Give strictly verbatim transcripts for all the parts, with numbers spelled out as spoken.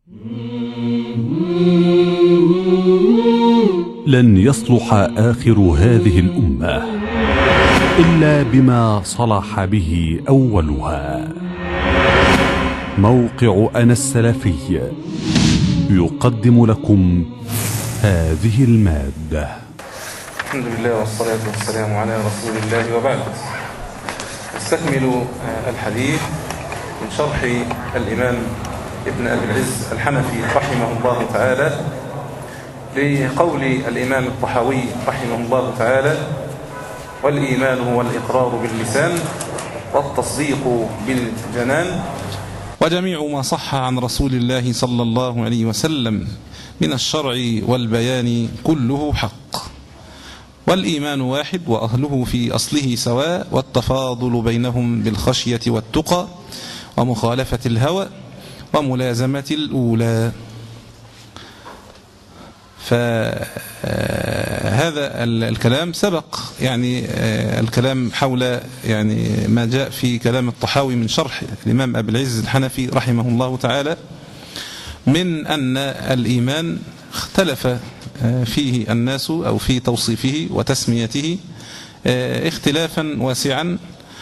لن يصلح آخر هذه الأمة إلا بما صلح به أولها. موقع أنا السلفي يقدم لكم هذه المادة. الحمد لله والصلاة والسلام على رسول الله وبعد. نستكمل الحديث من شرح الإمام ابن أبي العز الحنفي رحمه الله تعالى لقول الإمام الطحاوي رحمه الله تعالى: والإيمان هو الإقرار باللسان والتصديق بالجنان. وجميع ما صح عن رسول الله صلى الله عليه وسلم من الشرع والبيان كله حق، والإيمان واحد وأهله في أصله سواء، والتفاضل بينهم بالخشية والتقى ومخالفة الهوى وملازمة الأولى. فهذا الكلام سبق يعني الكلام حول يعني ما جاء في كلام الطحاوي من شرح الإمام أبي العز الحنفي رحمه الله تعالى، من أن الإيمان اختلف فيه الناس أو في توصيفه وتسميته اختلافا واسعا،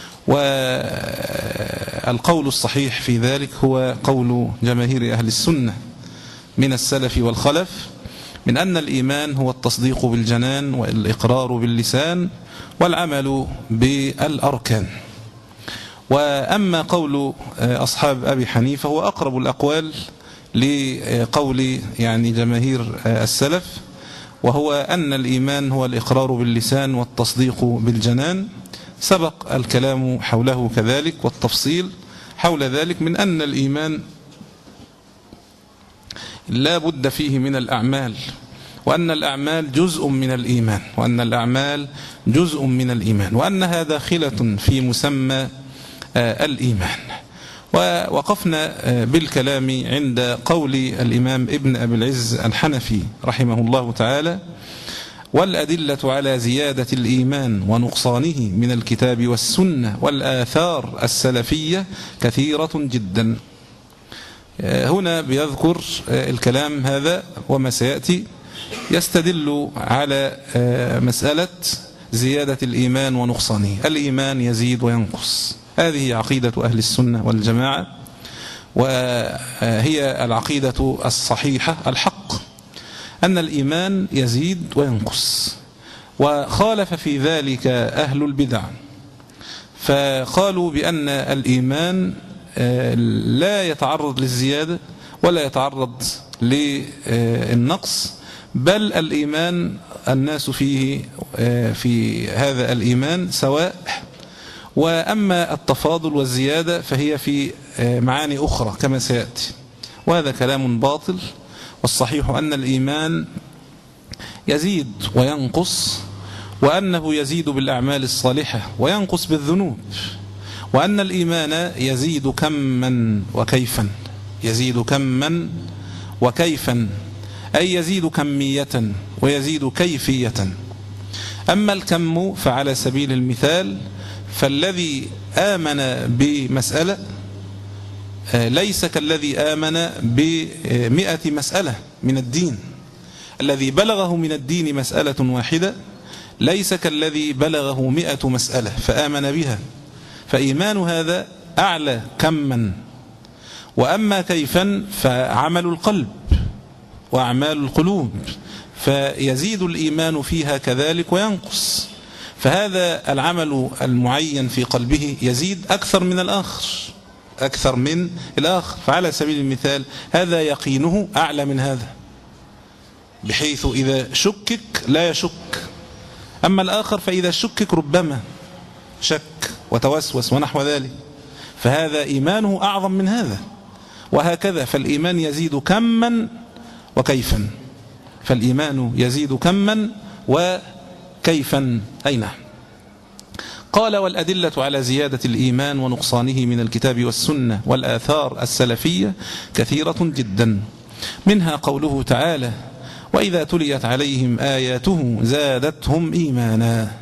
والقول الصحيح في ذلك هو قول جماهير أهل السنة من السلف والخلف، من أن الإيمان هو التصديق بالجنان والإقرار باللسان والعمل بالأركان. وأما قول أصحاب أبي حنيفة هو أقرب الأقوال لقول يعني جماهير السلف، وهو أن الإيمان هو الإقرار باللسان والتصديق بالجنان. سبق الكلام حوله كذلك والتفصيل حول ذلك، من أن الإيمان لا بد فيه من الأعمال، وأن الأعمال جزء من الإيمان، وأن الأعمال جزء من الإيمان، وأنها داخلة في مسمى الإيمان. ووقفنا بالكلام عند قول الإمام ابن أبي العز الحنفي رحمه الله تعالى: والأدلة على زيادة الإيمان ونقصانه من الكتاب والسنة والآثار السلفية كثيرة جدا. هنا بيذكر الكلام هذا وما سيأتي يستدل على مسألة زيادة الإيمان ونقصانه. الإيمان يزيد وينقص، هذه عقيدة أهل السنة والجماعة، وهي العقيدة الصحيحة الحق، أن الإيمان يزيد وينقص. وخالف في ذلك أهل البدع، فقالوا بأن الإيمان لا يتعرض للزيادة ولا يتعرض للنقص، بل الإيمان الناس فيه في هذا الإيمان سواء، وأما التفاضل والزيادة فهي في معاني أخرى كما سيأتي، وهذا كلام باطل. والصحيح أن الإيمان يزيد وينقص، وأنه يزيد بالأعمال الصالحة وينقص بالذنوب، وأن الإيمان يزيد كما وكيفا، يزيد كما وكيفا، أي يزيد كمية ويزيد كيفية. أما الكم فعلى سبيل المثال، فالذي آمن بمسألة ليس كالذي آمن بمئة مسألة من الدين. الذي بلغه من الدين مسألة واحدة ليس كالذي بلغه مئة مسألة فآمن بها، فإيمان هذا أعلى كما. وأما كيفا فعمل القلب وأعمال القلوب، فيزيد الإيمان فيها كذلك وينقص. فهذا العمل المعين في قلبه يزيد أكثر من الآخر، أكثر من الآخر. فعلى سبيل المثال هذا يقينه أعلى من هذا، بحيث إذا شكك لا يشك، أما الآخر فإذا شكك ربما شك وتوسوس ونحو ذلك، فهذا إيمانه أعظم من هذا. وهكذا فالإيمان يزيد كما وكيفا، فالإيمان يزيد كما وكيفا. أين قال: والأدلة على زيادة الإيمان ونقصانه من الكتاب والسنة والآثار السلفية كثيرة جدا، منها قوله تعالى: وإذا تليت عليهم آياته زادتهم إيمانا،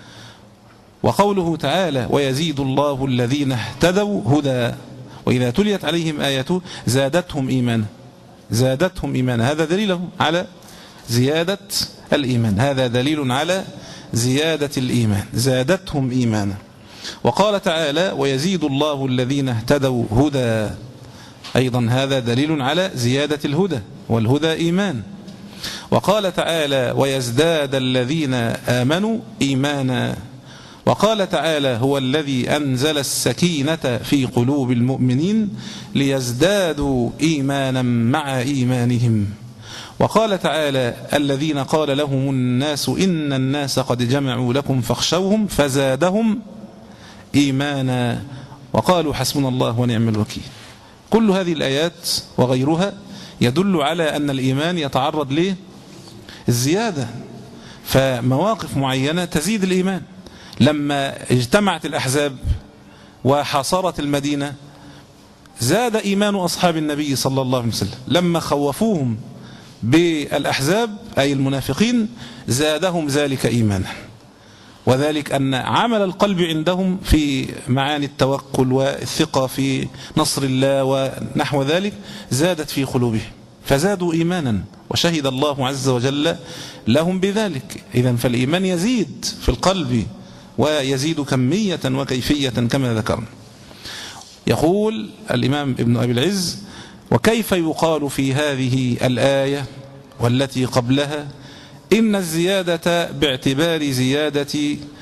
وقوله تعالى: ويزيد الله الذين اهتدوا هدى. وإذا تليت عليهم آياته زادتهم إيمانا، زادتهم إيمانا. هذا دليل على زيادة الإيمان، هذا دليل على زيادة الإيمان، زادتهم إيمانا. وقال تعالى ويزيد الله الذين اهتدوا هدى، أيضا هذا دليل على زيادة الهدى، والهدى إيمان. وقال تعالى ويزداد الذين آمنوا إيمانا. وقال تعالى هو الذي أنزل السكينة في قلوب المؤمنين ليزدادوا إيمانا مع إيمانهم. وقال تعالى الذين قال لهم الناس إن الناس قد جمعوا لكم فاخشوهم فزادهم إيمانا وقالوا حسبنا الله ونعم الوكيل. كل هذه الآيات وغيرها يدل على أن الإيمان يتعرض له الزيادة، فمواقف معينة تزيد الإيمان. لما اجتمعت الأحزاب وحاصرت المدينة زاد إيمان أصحاب النبي صلى الله عليه وسلم، لما خوفوهم بالأحزاب أي المنافقين زادهم ذلك إيمانا، وذلك أن عمل القلب عندهم في معاني التوكل والثقة في نصر الله ونحو ذلك زادت في قلوبهم فزادوا إيمانا، وشهد الله عز وجل لهم بذلك. إذن فالإيمان يزيد في القلب ويزيد كمية وكيفية كما ذكرنا. يقول الإمام ابن أبي العز وكيف يقال في هذه الآية والتي قبلها إن الزيادة باعتبار زيادة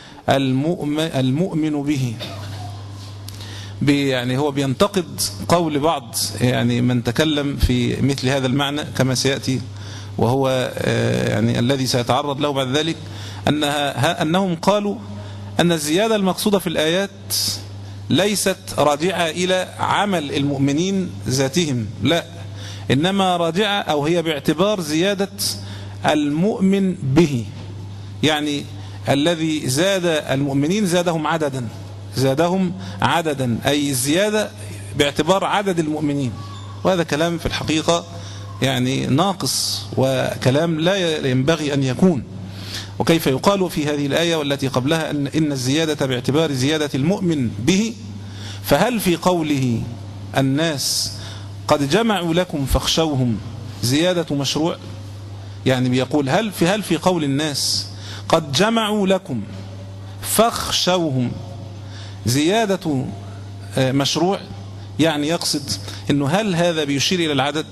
المؤمن به، يعني هو بينتقد قول بعض يعني من تكلم في مثل هذا المعنى كما سيأتي، وهو يعني الذي سيتعرض له بعد ذلك، أنها أنهم قالوا أن الزيادة المقصودة في الآيات ليست راجعة إلى عمل المؤمنين ذاتهم، لا، إنما راجعة أو هي باعتبار زيادة المؤمن به، يعني الذي زاد المؤمنين زادهم عددا، زادهم عددا أي الزيادة باعتبار عدد المؤمنين. وهذا كلام في الحقيقة يعني ناقص وكلام لا ينبغي أن يكون. وكيف يقال في هذه الآية والتي قبلها أن إن الزيادة باعتبار زيادة المؤمن به، فهل في قوله الناس قد جمعوا لكم فاخشوهم زيادة مشروع؟ يعني بيقول هل في هل في قول الناس قد جمعوا لكم فاخشوهم زيادة مشروع؟ يعني يقصد إنه هل هذا بيشير إلى العدد؟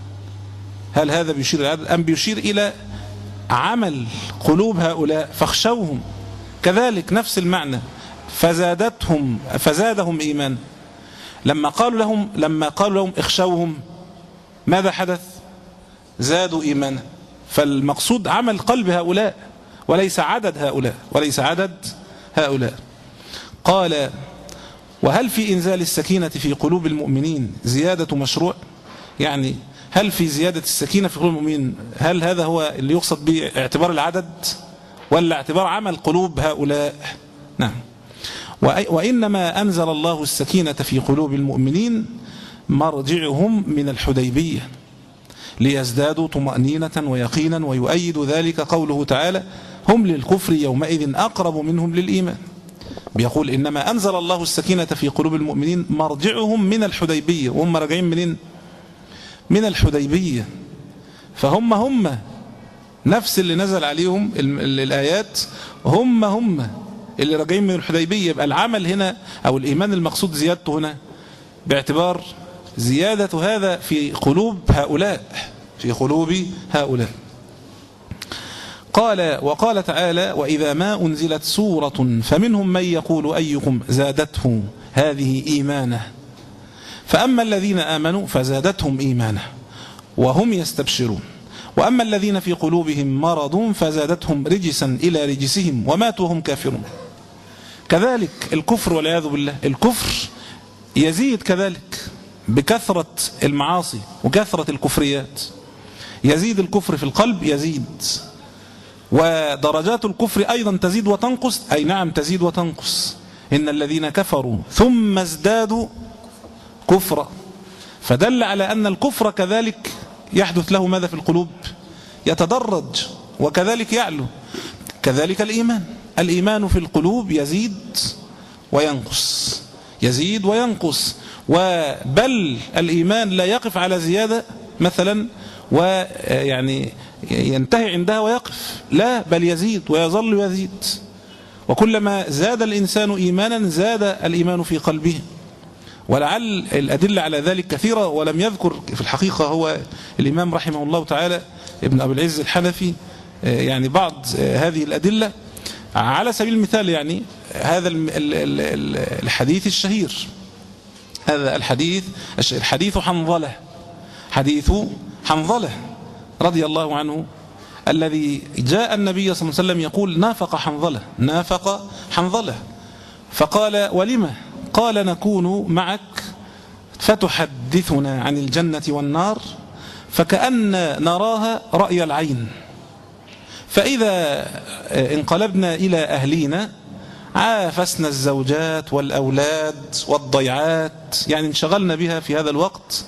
هل هذا بيشير إلى العدد أم بيشير إلى عمل قلوب هؤلاء فاخشوهم؟ كذلك نفس المعنى فزادتهم فزادهم إيمان. لما قالوا لهم لما قالوا لهم اخشوهم ماذا حدث؟ زادوا إيمانا. فالمقصود عمل قلب هؤلاء وليس عدد هؤلاء وليس عدد هؤلاء. قال وهل في إنزال السكينة في قلوب المؤمنين زيادة مشروع؟ يعني هل في زيادة السكينة في قلوب المؤمنين هل هذا هو اللي يقصد به اعتبار العدد ولا اعتبار عمل قلوب هؤلاء؟ نعم. وإنما أنزل الله السكينة في قلوب المؤمنين مرجعهم من الحديبية ليزدادوا طمأنينة ويقينا، ويؤيد ذلك قوله تعالى هم للكفر يومئذ أقرب منهم للإيمان. بيقول إنما أنزل الله السكينة في قلوب المؤمنين مرجعهم من الحديبية، وهم راجعين منين؟ من الحديبية. فهم هم نفس اللي نزل عليهم الآيات، هم هم اللي راجعين من الحديبية. يبقى العمل هنا أو الإيمان المقصود زيادته هنا باعتبار زيادة هذا في قلوب هؤلاء في قلوب هؤلاء. قال وقال تعالى وإذا ما أنزلت سورة فمنهم من يقول أيكم زادته هذه إيمانا فأما الذين آمنوا فزادتهم إيمانا وهم يستبشرون وأما الذين في قلوبهم مرض فزادتهم رجسا إلى رجسهم وماتوا هم كافرون. كذلك الكفر والعياذ بالله، الكفر يزيد كذلك بكثرة المعاصي وكثرة الكفريات، يزيد الكفر في القلب يزيد، ودرجات الكفر أيضا تزيد وتنقص، أي نعم تزيد وتنقص. إن الذين كفروا ثم ازدادوا كفرا، فدل على أن الكفر كذلك يحدث له ماذا في القلوب؟ يتدرج وكذلك يعلو. كذلك الإيمان، الإيمان في القلوب يزيد وينقص، يزيد وينقص، وبل الإيمان لا يقف على زيادة مثلا ويعني ينتهي عندها ويقف، لا بل يزيد ويظل يزيد. وكلما زاد الإنسان إيمانا زاد الإيمان في قلبه. ولعل الأدلة على ذلك كثيرة، ولم يذكر في الحقيقة هو الإمام رحمه الله تعالى ابن أبي العز الحنفي يعني بعض هذه الأدلة. على سبيل المثال يعني هذا الحديث الشهير، هذا الحديث الحديث حنظلة، حديث حنظلة رضي الله عنه، الذي جاء النبي صلى الله عليه وسلم يقول نافق حنظلة، نافق حنظلة، فقال ولما؟ قال نكون معك فتحدثنا عن الجنة والنار فكأن نراها رأي العين، فإذا انقلبنا إلى أهلينا عافسنا الزوجات والأولاد والضيعات، يعني انشغلنا بها في هذا الوقت.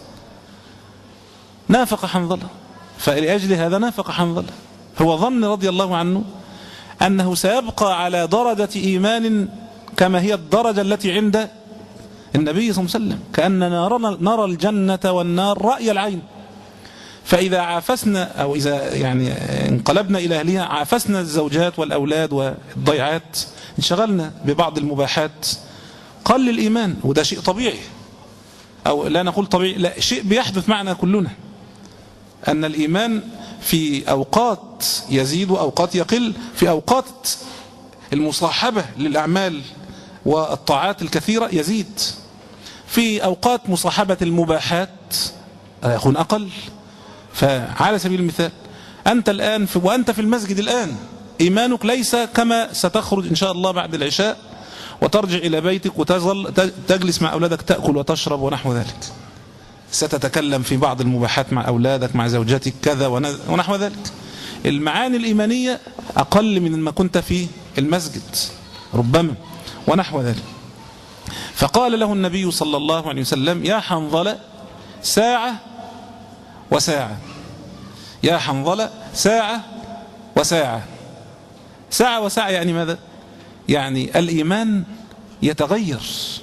نافق حنظلة، فلأجل هذا نافق حنظلة. هو ظن رضي الله عنه أنه سيبقى على درجة إيمان كما هي الدرجة التي عند النبي صلى الله عليه وسلم، كأننا نرى الجنة والنار رأي العين. فإذا عافسنا أو إذا يعني انقلبنا إلى أهلها عافسنا الزوجات والأولاد والضيعات، انشغلنا ببعض المباحات، قل الإيمان. وده شيء طبيعي، أو لا نقول طبيعي، لا، شيء بيحدث معنا كلنا، أن الإيمان في أوقات يزيد وأوقات يقل. في أوقات المصاحبة للأعمال والطاعات الكثيرة يزيد، في أوقات مصاحبة المباحات يكون أقل. فعلى سبيل المثال أنت الآن في وأنت في المسجد الآن إيمانك ليس كما ستخرج إن شاء الله بعد العشاء وترجع إلى بيتك وتظل تجلس مع أولادك تأكل وتشرب ونحو ذلك، ستتكلم في بعض المباحات مع أولادك مع زوجتك كذا ونحو ذلك. المعاني الإيمانية أقل من ما كنت في المسجد ربما ونحو ذلك. فقال له النبي صلى الله عليه وسلم يا حنظلة ساعة وساعة، يا حنظلة ساعة وساعة. ساعة وساعة يعني ماذا؟ يعني الإيمان يتغير،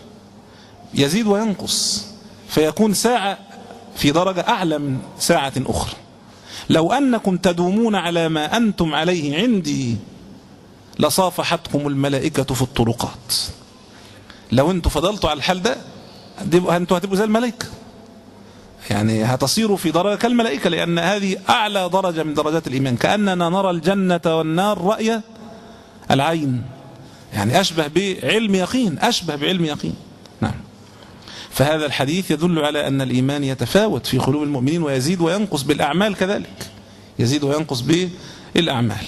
يزيد وينقص، فيكون ساعة في درجة أعلى من ساعة أخرى. لو أنكم تدومون على ما أنتم عليه عندي لصافحتكم الملائكة في الطرقات. لو أنتم فضلتوا على الحال ده أنتم هتبقوا زي الملائكة، يعني هتصيروا في درجة كالملائكة، لأن هذه أعلى درجة من درجات الإيمان، كأننا نرى الجنة والنار رأي العين، يعني أشبه بعلم يقين، أشبه بعلم يقين. نعم. فهذا الحديث يدل على أن الإيمان يتفاوت في قلوب المؤمنين ويزيد وينقص بالأعمال كذلك، يزيد وينقص بالأعمال.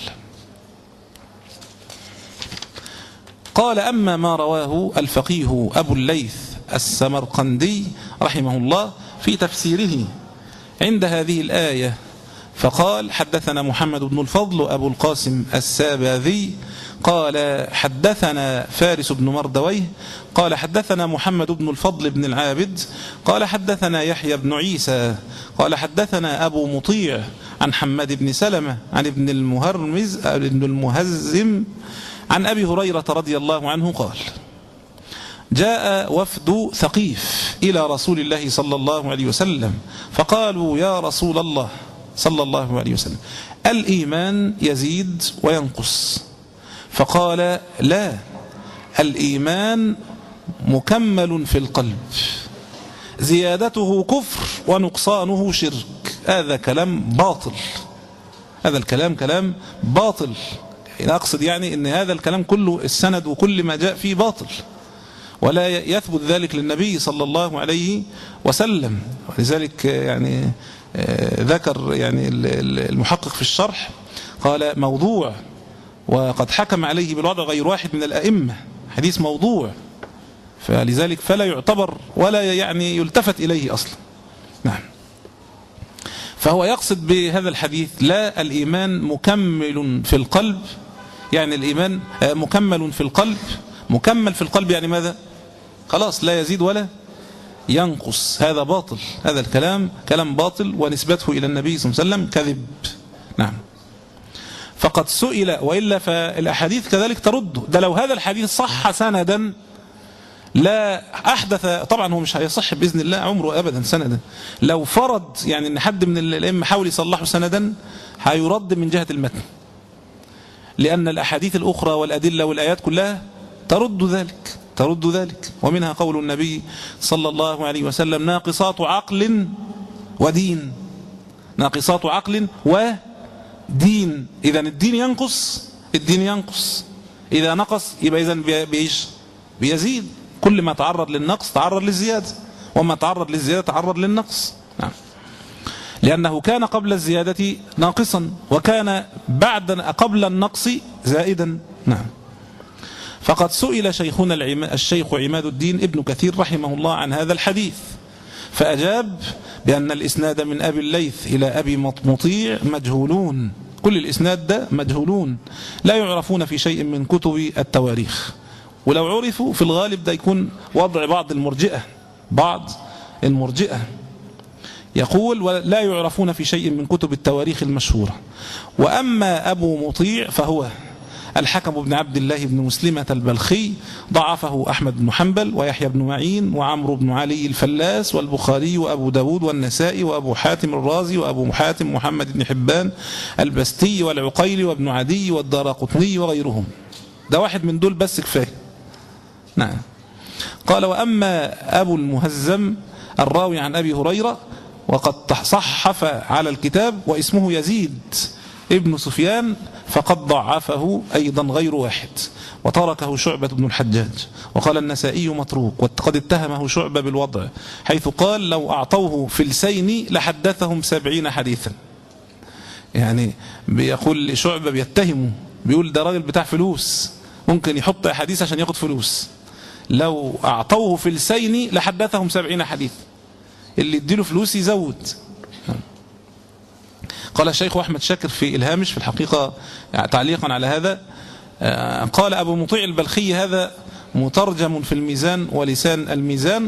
قال أما ما رواه الفقيه أبو الليث السمرقندي رحمه الله في تفسيره عند هذه الآية، فقال حدثنا محمد بن الفضل أبو القاسم الساباذي قال حدثنا فارس بن مردويه قال حدثنا محمد بن الفضل بن العابد قال حدثنا يحيى بن عيسى قال حدثنا أبو مطيع عن حماد بن سلمة عن ابن المهرمز ابن المهزم عن أبي هريرة رضي الله عنه قال جاء وفد ثقيف إلى رسول الله صلى الله عليه وسلم فقالوا يا رسول الله صلى الله عليه وسلم الإيمان يزيد وينقص؟ فقال لا، الإيمان مكمل في القلب، زيادته كفر ونقصانه شرك. هذا كلام باطل، هذا الكلام كلام باطل. أقصد يعني أن هذا الكلام كله السند وكل ما جاء فيه باطل، ولا يثبت ذلك للنبي صلى الله عليه وسلم. ولذلك يعني ذكر يعني المحقق في الشرح قال موضوع، وقد حكم عليه بالوضع غير واحد من الأئمة، حديث موضوع، فلذلك فلا يعتبر ولا يعني يلتفت إليه أصلا. نعم. فهو يقصد بهذا الحديث لا، الإيمان مكمل في القلب، يعني الإيمان مكمل في القلب. مكمل في القلب يعني ماذا؟ خلاص لا يزيد ولا ينقص. هذا باطل، هذا الكلام كلام باطل، ونسبته إلى النبي صلى الله عليه وسلم كذب. نعم. فقد سئل، وإلا فالأحاديث كذلك ترد. ده لو هذا الحديث صح سندا لا أحدث، طبعا هو مش هيصح بإذن الله عمره أبدا سندا، لو فرض يعني أن حد من الأئمة حاول يصلحه سندا هيرد من جهة المتن، لأن الأحاديث الأخرى والأدلة والآيات كلها ترد ذلك ترد ذلك ومنها قول النبي صلى الله عليه وسلم: ناقصات عقل ودين، ناقصات عقل ودين. إذا الدين ينقص الدين ينقص إذا نقص يبقى إذن بيش بيزيد. كل ما تعرض للنقص تعرض للزيادة، وما تعرض للزيادة تعرض للنقص. نعم. لأنه كان قبل الزيادة ناقصا، وكان بعد قبل النقص زائدا. نعم. فقد سئل شيخنا الشيخ عماد الدين ابن كثير رحمه الله عن هذا الحديث، فأجاب بأن الإسناد من أبي الليث إلى أبي مطيع مجهولون، كل الإسناد ده مجهولون لا يعرفون في شيء من كتب التواريخ، ولو عرفوا في الغالب ده يكون وضع بعض المرجئة بعض المرجئة يقول ولا يعرفون في شيء من كتب التواريخ المشهورة. وأما أبو مطيع فهو الحكم بن عبد الله بن مسلمة البلخي، ضعفه أحمد بن حنبل ويحيى بن معين وعمرو بن علي الفلاس والبخاري وأبو داود والنسائي وأبو حاتم الرازي وأبو حاتم محمد بن حبان البستي والعقيلي وابن عدي والدارقطني وغيرهم. ده واحد من دول بس كفاية. نعم. قال: وأما أبو المهزم الراوي عن أبي هريرة وقد صحف على الكتاب واسمه يزيد ابن سفيان فقد ضعفه أيضا غير واحد، وتركه شعبة بن الحجاج، وقال النسائي متروك، وقد اتهمه شعبة بالوضع حيث قال: لو أعطوه فلسين لحدثهم سبعين حديثا. يعني بيقول شعبة بيتهمه، بيقول ده راجل بتاع فلوس ممكن يحط حديث عشان ياخد فلوس، لو أعطوه فلسين لحدثهم سبعين حديث، اللي يديله فلوس يزود. قال الشيخ أحمد شاكر في الهامش في الحقيقة تعليقا على هذا، قال: أبو مطيع البلخي هذا مترجم في الميزان ولسان الميزان،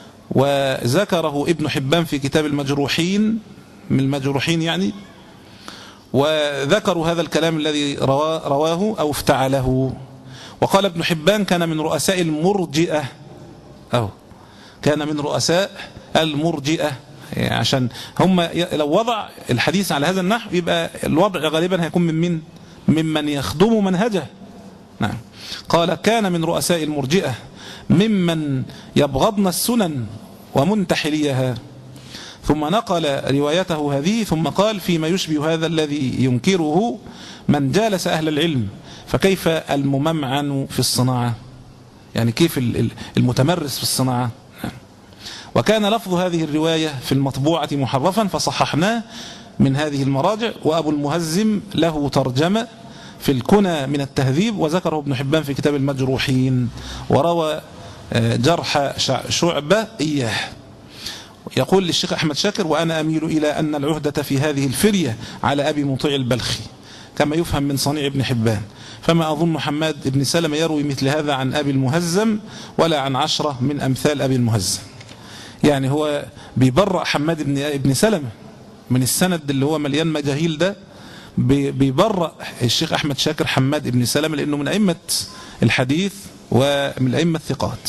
وذكره ابن حبان في كتاب المجروحين من المجروحين يعني، وذكروا هذا الكلام الذي رواه أو افتعله. وقال ابن حبان: كان من رؤساء المرجئة، أو كان من رؤساء المرجئة، يعني عشان هم لو وضع الحديث على هذا النحو يبقى الوضع غالبا هيكون من من ممن يخدم منهجه. نعم. قال: كان من رؤساء المرجئة ممن يبغضن السنن ومنتحليها. ثم نقل روايته هذه ثم قال: فيما يشبه هذا الذي ينكره من جالس أهل العلم، فكيف المممعن في الصناعة، يعني كيف المتمرس في الصناعة. وكان لفظ هذه الرواية في المطبوعة محرفا فصححناه من هذه المراجع. وأبو المهزم له ترجمة في الكنى من التهذيب، وذكره ابن حبان في كتاب المجروحين، وروى جرح شعبة إياه. يقول للشيخ أحمد شاكر: وأنا أميل إلى أن العهدة في هذه الفرية على أبي مطيع البلخي كما يفهم من صنيع ابن حبان، فما أظن حماد بن سلمة يروي مثل هذا عن أبي المهزم ولا عن عشرة من أمثال أبي المهزم. يعني هو بيبرأ حماد بن ابن سلمة من السند اللي هو مليان مجاهيل ده، بيبرأ الشيخ أحمد شاكر حماد بن سلمة لأنه من أئمة الحديث ومن أئمة الثقات.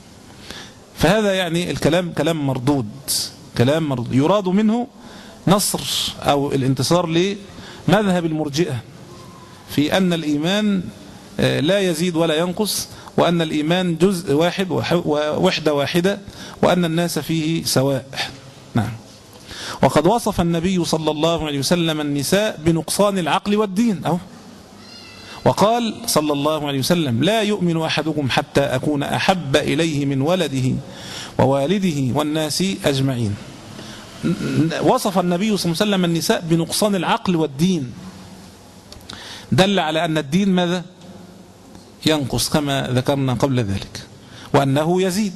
فهذا يعني الكلام كلام مردود، كلام مردود يراد منه نصر أو الانتصار لمذهب المرجئة في أن الإيمان لا يزيد ولا ينقص، وأن الإيمان جزء واحد ووحدة واحدة، وأن الناس فيه سواء. نعم. وقد وصف النبي صلى الله عليه وسلم النساء بنقصان العقل والدين، أو وقال صلى الله عليه وسلم: لا يؤمن أحدكم حتى أكون أحب إليه من ولده ووالده والناس أجمعين. وصف النبي صلى الله عليه وسلم النساء بنقصان العقل والدين، دل على أن الدين ماذا؟ ينقص كما ذكرنا قبل ذلك، وأنه يزيد.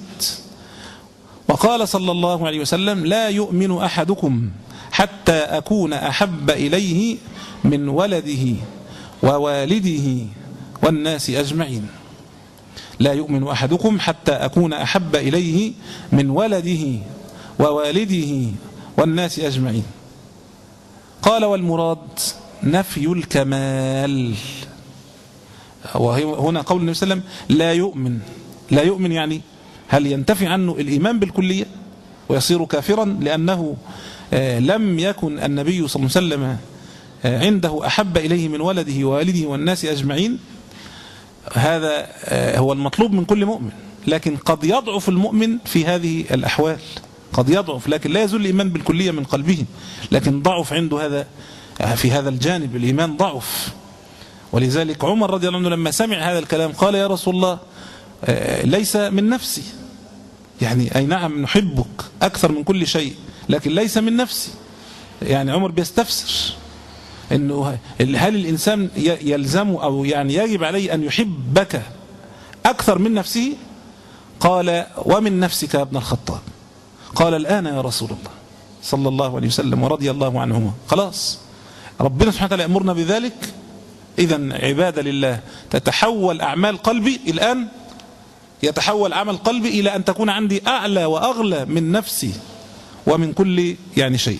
وقال صلى الله عليه وسلم: لا يؤمن أحدكم حتى أكون أحب إليه من ولده ووالده والناس أجمعين. لا يؤمن أحدكم حتى أكون أحب إليه من ولده ووالده والناس أجمعين. قال: والمراد نفي الكمال. وهنا قول النبي صلى الله عليه وسلم لا يؤمن، لا يؤمن يعني هل ينتفي عنه الإيمان بالكلية ويصير كافرا لأنه لم يكن النبي صلى الله عليه وسلم عنده أحب إليه من ولده ووالده والناس أجمعين؟ هذا هو المطلوب من كل مؤمن، لكن قد يضعف المؤمن في هذه الأحوال، قد يضعف، لكن لا يزول الإيمان بالكلية من قلبه، لكن ضعف عنده هذا في هذا الجانب، الإيمان ضعف. ولذلك عمر رضي الله عنه لما سمع هذا الكلام قال يا رسول الله ليس من نفسي، يعني أي نعم نحبك أكثر من كل شيء لكن ليس من نفسي. يعني عمر بيستفسر إنه هل الإنسان يلزم أو يعني يجب عليه أن يحبك أكثر من نفسه؟ قال ومن نفسك يا ابن الخطاب؟ قال الآن يا رسول الله صلى الله عليه وسلم ورضي الله عنهما. خلاص ربنا سبحانه وتعالى يأمرنا بذلك، إذن عبادة لله تتحول أعمال قلبي الآن، يتحول عمل قلبي إلى أن تكون عندي أعلى وأغلى من نفسي ومن كل يعني شيء.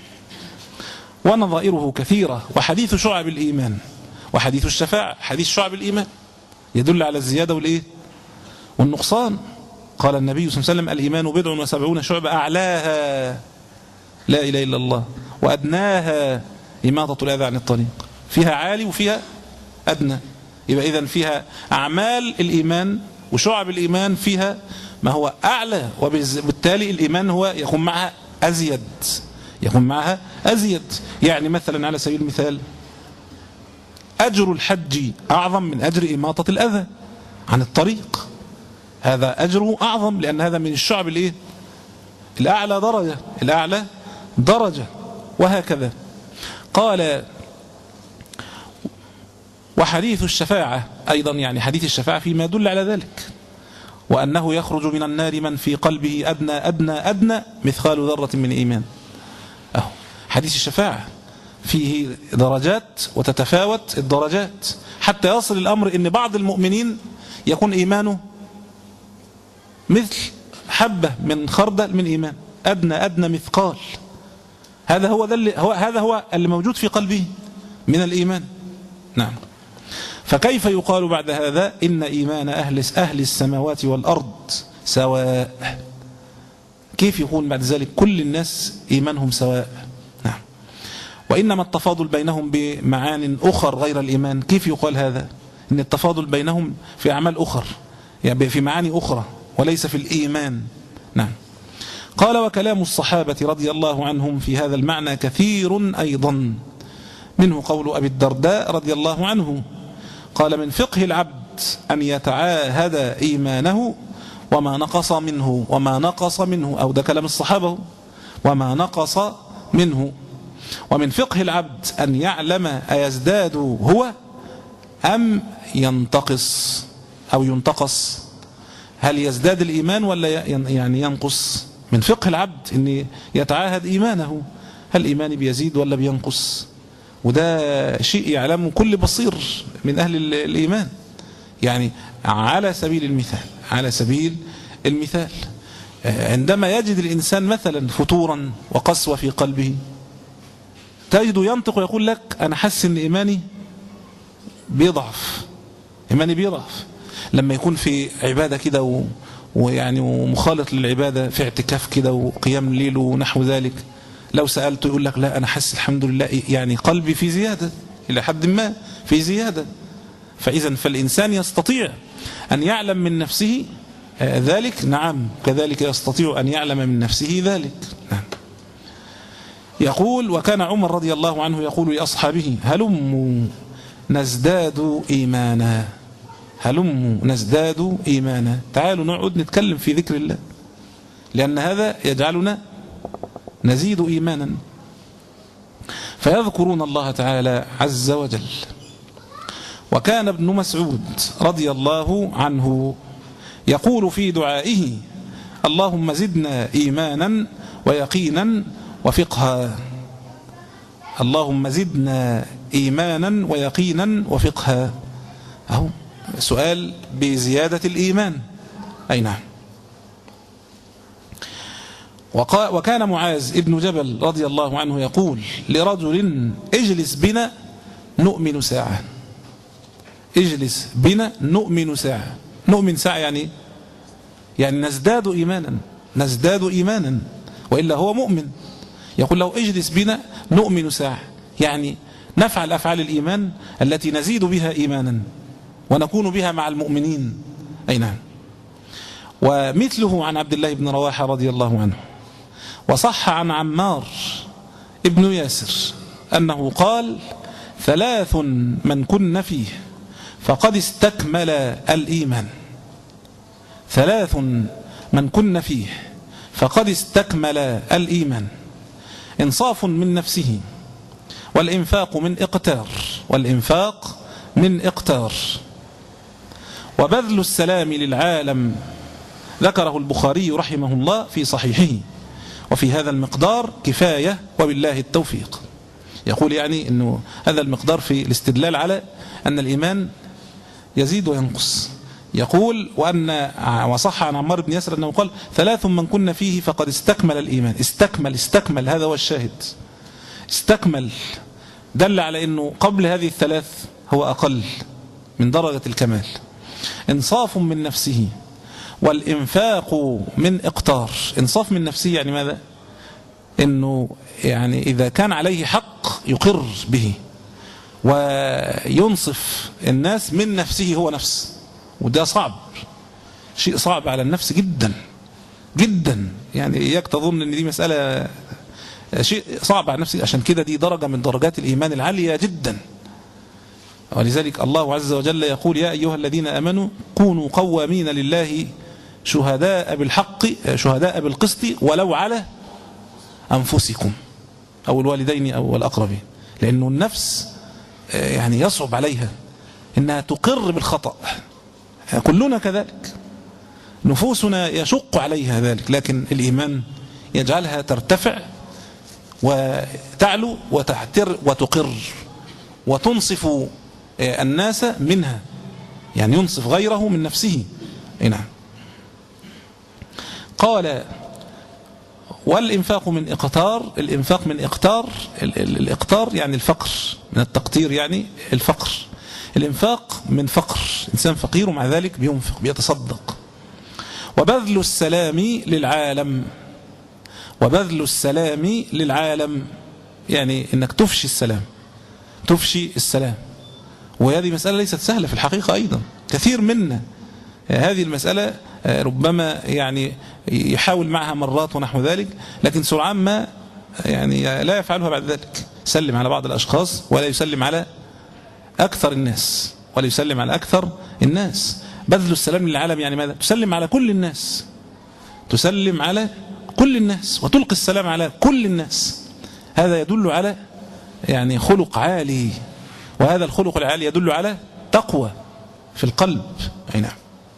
ونظائره كثيرة. وحديث شعب الإيمان وحديث الشفاعة، حديث شعب الإيمان يدل على الزيادة والإيه والنقصان. قال النبي صلى الله عليه وسلم الإيمان بضع وسبعون شعبة أعلاها لا إله إلا الله وأدناها إماطة الأذى عن الطريق. فيها عالي وفيها أدنى، يبقى إذن فيها أعمال الإيمان وشعب الإيمان فيها ما هو أعلى، وبالتالي الإيمان هو يكون معها أزيد، يكون معها أزيد. يعني مثلا على سبيل المثال أجر الحج أعظم من أجر إماطة الأذى عن الطريق، هذا أجره أعظم لأن هذا من الشعب الإيه؟ الأعلى درجة، الأعلى درجة. وهكذا قال وحديث الشفاعة أيضا، يعني حديث الشفاعة فيما يدل على ذلك، وأنه يخرج من النار من في قلبه أدنى أدنى أدنى مثقال ذرة من إيمان. أهو حديث الشفاعة فيه درجات وتتفاوت الدرجات حتى يصل الأمر أن بعض المؤمنين يكون إيمانه مثل حبة من خردل من إيمان، أدنى أدنى مثقال. هذا هو اللي هو هذا هو اللي موجود في قلبه من الإيمان. نعم. فكيف يقال بعد هذا إن إيمان أهل أهل السماوات والأرض سواء؟ كيف يكون بعد ذلك كل الناس إيمانهم سواء؟ نعم. وإنما التفاضل بينهم بمعان أخر غير الإيمان. كيف يقال هذا؟ إن التفاضل بينهم في أعمال أخر، يعني في معاني أخرى وليس في الإيمان. نعم. قال وكلام الصحابة رضي الله عنهم في هذا المعنى كثير أيضا، منه قول أبي الدرداء رضي الله عنه قال من فقه العبد أن يتعاهد إيمانه وما نقص منه وما نقص منه أو ده كلام الصحابة وما نقص منه. ومن فقه العبد أن يعلم أيزداد هو أم ينتقص أو ينتقص، هل يزداد الإيمان ولا يعني ينقص؟ من فقه العبد أن يتعاهد إيمانه، هل الإيمان بيزيد ولا بينقص؟ وده شيء يعلمه كل بصير من أهل الإيمان. يعني على سبيل المثال على سبيل المثال عندما يجد الإنسان مثلا فتورا وقسوة في قلبه تجده ينطق ويقول لك أنا حاسس إن إيماني بيضعف، إيماني بيضعف. لما يكون في عبادة كده و... ويعني ومخالط للعبادة في اعتكاف كده وقيام الليل ونحو ذلك، لو سألته يقول لك لا أنا حس الحمد لله يعني قلبي في زيادة إلى حد ما في زيادة. فإذا فالإنسان يستطيع أن يعلم من نفسه ذلك، نعم كذلك يستطيع أن يعلم من نفسه ذلك. نعم. يقول وكان عمر رضي الله عنه يقول لأصحابه هلموا نزداد إيمانا، هلموا نزداد إيمانا، تعالوا نقعد نتكلم في ذكر الله لأن هذا يجعلنا نزيد إيمانا. فيذكرون الله تعالى عز وجل. وكان ابن مسعود رضي الله عنه يقول في دعائه اللهم زدنا إيمانا ويقينا وفقها، اللهم زدنا إيمانا ويقينا وفقها. أهو سؤال بزيادة الإيمان. أي نعم. وكان معاذ ابن جبل رضي الله عنه يقول لرجل اجلس بنا نؤمن ساعة، اجلس بنا نؤمن ساعة. نؤمن ساعة يعني يعني نزداد إيمانا، نزداد إيمانا، وإلا هو مؤمن. يقول له اجلس بنا نؤمن ساعة، يعني نفعل أفعال الإيمان التي نزيد بها إيمانا ونكون بها مع المؤمنين. أي نعم. ومثله عن عبد الله بن رواحة رضي الله عنه. وصح عن عمار ابن ياسر أنه قال: ثلاث من كن فيه فقد استكمل الإيمان. ثلاث من كن فيه فقد استكمل الإيمان: إنصاف من نفسه، والإنفاق من إقتار، والإنفاق من إقتار، وبذل السلام للعالم. ذكره البخاري رحمه الله في صحيحه. وفي هذا المقدار كفاية وبالله التوفيق. يقول يعني أنه هذا المقدار في الاستدلال على أن الإيمان يزيد وينقص. يقول: وأن وصح عن عمار بن ياسر أنه قال: ثلاث من كن فيه فقد استكمل الإيمان. استكمل استكمل هذا هو الشاهد. استكمل دل على أنه قبل هذه الثلاث هو أقل من درجة الكمال. إنصاف من نفسه، والإنفاق من إقتار. إنصاف من نفسه يعني ماذا؟ إنه يعني إذا كان عليه حق يقر به وينصف الناس من نفسه هو نفس، وده صعب، شيء صعب على النفس جدا جدا. يعني إياك تظن أن دي مسألة شيء صعب على النفس، عشان كده دي درجة من درجات الإيمان العالية جدا. ولذلك الله عز وجل يقول: يا أيها الذين آمنوا كونوا قوامين لله شهداء بالحق شهداء بالقسط ولو على أنفسكم أو الوالدين أو الأقربين. لأنه النفس يعني يصعب عليها إنها تقر بالخطأ، كلنا كذلك، نفوسنا يشق عليها ذلك، لكن الإيمان يجعلها ترتفع وتعلو وتعتر وتقر وتنصف الناس منها، يعني ينصف غيره من نفسه. نعم. قال: والإنفاق من إقتار. الإنفاق من إقتار، الإقتار يعني الفقر، من التقتير يعني الفقر. الإنفاق من فقر، إنسان فقير ومع ذلك بينفق بيتصدق. وبذل السلام للعالم. وبذل السلام للعالم يعني إنك تفشي السلام، تفشي السلام. وهذه مسألة ليست سهلة في الحقيقة أيضا. كثير منا هذه المسألة ربما يعني يحاول معها مرات ونحو ذلك، لكن سرعان ما يعني لا يفعلها بعد ذلك. يسلم على بعض الأشخاص ولا يسلم على أكثر الناس، ولا يسلم على أكثر الناس. بذل السلام للعالم يعني ماذا؟ تسلم على كل الناس، تسلم على كل الناس وتلقي السلام على كل الناس. هذا يدل على يعني خلق عالي، وهذا الخلق العالي يدل على تقوى في القلب. أي نعم.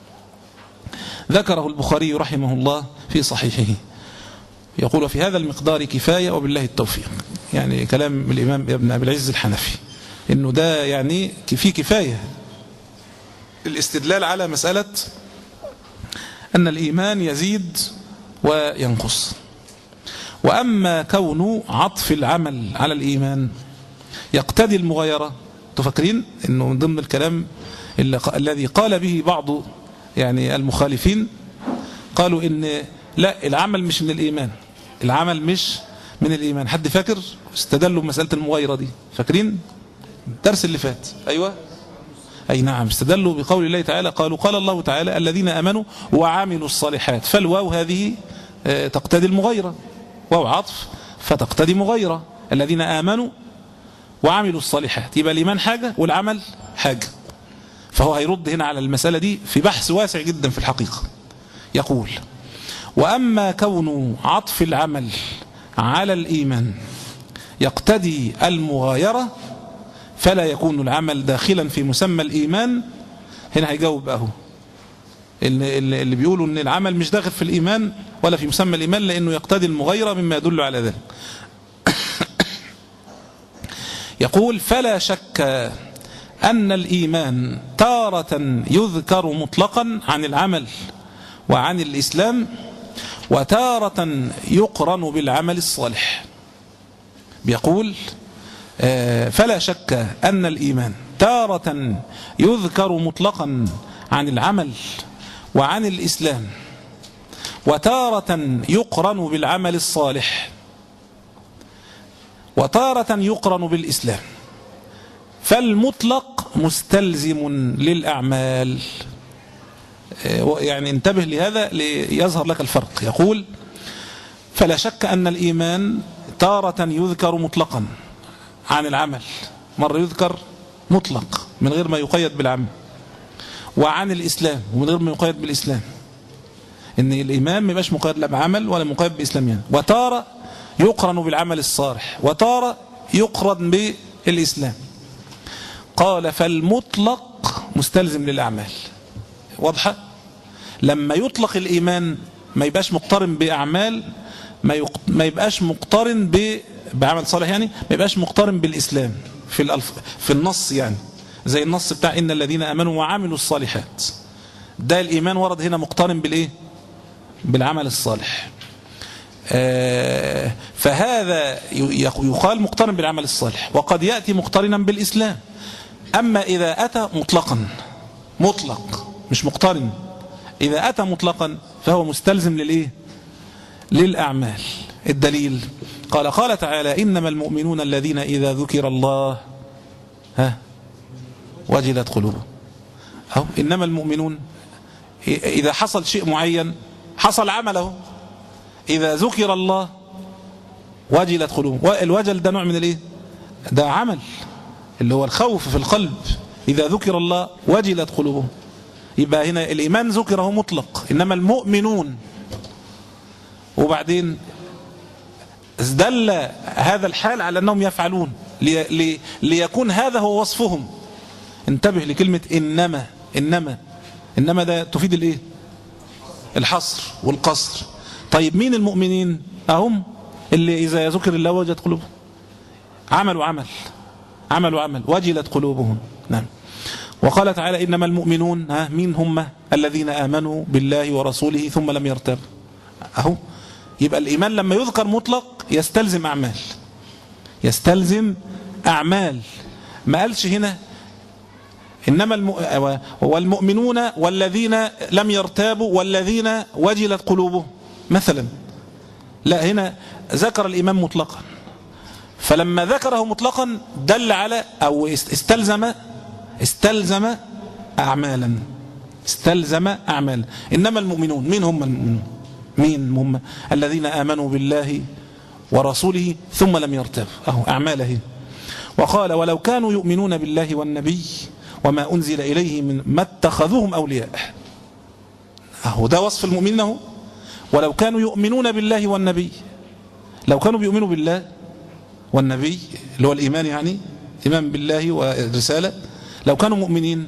ذكره البخاري رحمه الله في صحيحه. يقول: في هذا المقدار كفاية وبالله التوفيق. يعني كلام الإمام ابن أبي العز الحنفي، إنه ده يعني في كفاية الاستدلال على مسألة أن الإيمان يزيد وينقص. وأما كون عطف العمل على الإيمان يقتضي المغايرة. تفكرين إنه من ضمن الكلام الذي قال به بعض يعني المخالفين، قالوا إن لا، العمل مش من الإيمان، العمل مش من الإيمان. حد فاكر؟ استدلوا بمسألة المغايرة دي، فاكرين الدرس اللي فات؟ أيوة، أي نعم. استدلوا بقول الله تعالى، قالوا: قال الله تعالى: الذين آمنوا وعملوا الصالحات. فالواو هذه تقتضي المغايرة، واو عطف فتقتضي مغايرة. الذين آمنوا وعملوا الصالحات، يبقى الإيمان حاجة والعمل حاجة. فهو هيرد هنا على المسألة دي في بحث واسع جدا في الحقيقة. يقول: وأما كون عطف العمل على الإيمان يقتضي المغايرة فلا يكون العمل داخلا في مسمى الإيمان. هنا هيجاوب أهو اللي, اللي بيقولوا أن العمل مش داخل في الإيمان ولا في مسمى الإيمان، لأنه يقتضي المغايرة مما يدل على ذلك. يقول: فلا شك أن الإيمان تارة يذكر مطلقا عن العمل وعن الإسلام، وتارة يقرن بالعمل الصالح. بيقول: فلا شك أن الإيمان تارة يذكر مطلقا عن العمل وعن الإسلام، وتارة يقرن بالعمل الصالح، وتارة يقرن بالإسلام، فالمطلق مستلزم للأعمال. يعني انتبه لهذا ليظهر لك الفرق. يقول: فلا شك أن الإيمان تارة يذكر مطلقا عن العمل، مرة يذكر مطلق من غير ما يقيد بالعمل، وعن الإسلام ومن غير ما يقيد بالإسلام، إن الإيمان ما يبقاش مقيد لا بعمل ولا مقيد بإسلام يعني. وتارة يقرن بالعمل الصالح، وتارة يقرن بالإسلام. قال: فالمطلق مستلزم للأعمال. واضحة؟ لما يطلق الإيمان ما يبقاش مقترن بأعمال، ما, يق... ما يبقاش مقترن ب... بعمل صالح يعني، ما يبقاش مقترن بالإسلام في الألف... في النص يعني، زي النص بتاع إن الذين آمنوا وعملوا الصالحات، ده الإيمان ورد هنا مقترن بالإيه؟ بالعمل الصالح. آه فهذا يقال مقترن بالعمل الصالح، وقد يأتي مقترنا بالإسلام. أما إذا أتى مطلقا، مطلق مش مقترن، إذا أتى مطلقا فهو مستلزم للإيه؟ للأعمال. الدليل قال قال تعالى: إنما المؤمنون الذين إذا ذكر الله ها وجلت قلوبهم. أو إنما المؤمنون إذا حصل شيء معين، حصل عمله، إذا ذكر الله وجلت قلوبهم. الوجل ده نوع من الإيه؟ ده عمل اللي هو الخوف في القلب. إذا ذكر الله وجلت قلوبهم، يبقى هنا الإيمان ذكره مطلق. إنما المؤمنون، وبعدين دل هذا الحال على أنهم يفعلون لي لي ليكون هذا هو وصفهم. انتبه لكلمة إنما. إنما إنما ده تفيد الإيه؟ الحصر والقصر. طيب مين المؤمنين؟ أهم اللي إذا ذكر الله وجلت قلوبهم، عملوا عمل عملوا عمل وجلت قلوبهم. نعم. وقال تعالى: إنما المؤمنون ها مين هم؟ الذين آمنوا بالله ورسوله ثم لم يرتابوا. أهو يبقى الإيمان لما يذكر مطلق يستلزم أعمال، يستلزم أعمال. ما قالش هنا إنما الم... والمؤمنون والذين لم يرتابوا والذين وجلت قلوبهم مثلا، لا، هنا ذكر الإيمان مطلقا، فلما ذكره مطلقا دل على أو استلزم استلزم أعمالا استلزم أعمالا. إنما المؤمنون مين هم المؤمنون؟ مين هم؟ الذين آمنوا بالله ورسوله ثم لم يرتابوا. أهو أعماله. وقال: ولو كانوا يؤمنون بالله والنبي وما أنزل إليه من ما اتخذوهم أولياء. أهو ده وصف المؤمنين أهو. ولو كانوا يؤمنون بالله والنبي، لو كانوا بيؤمنوا بالله والنبي اللي هو الإيمان يعني، إيمان بالله والرسالة، لو كانوا مؤمنين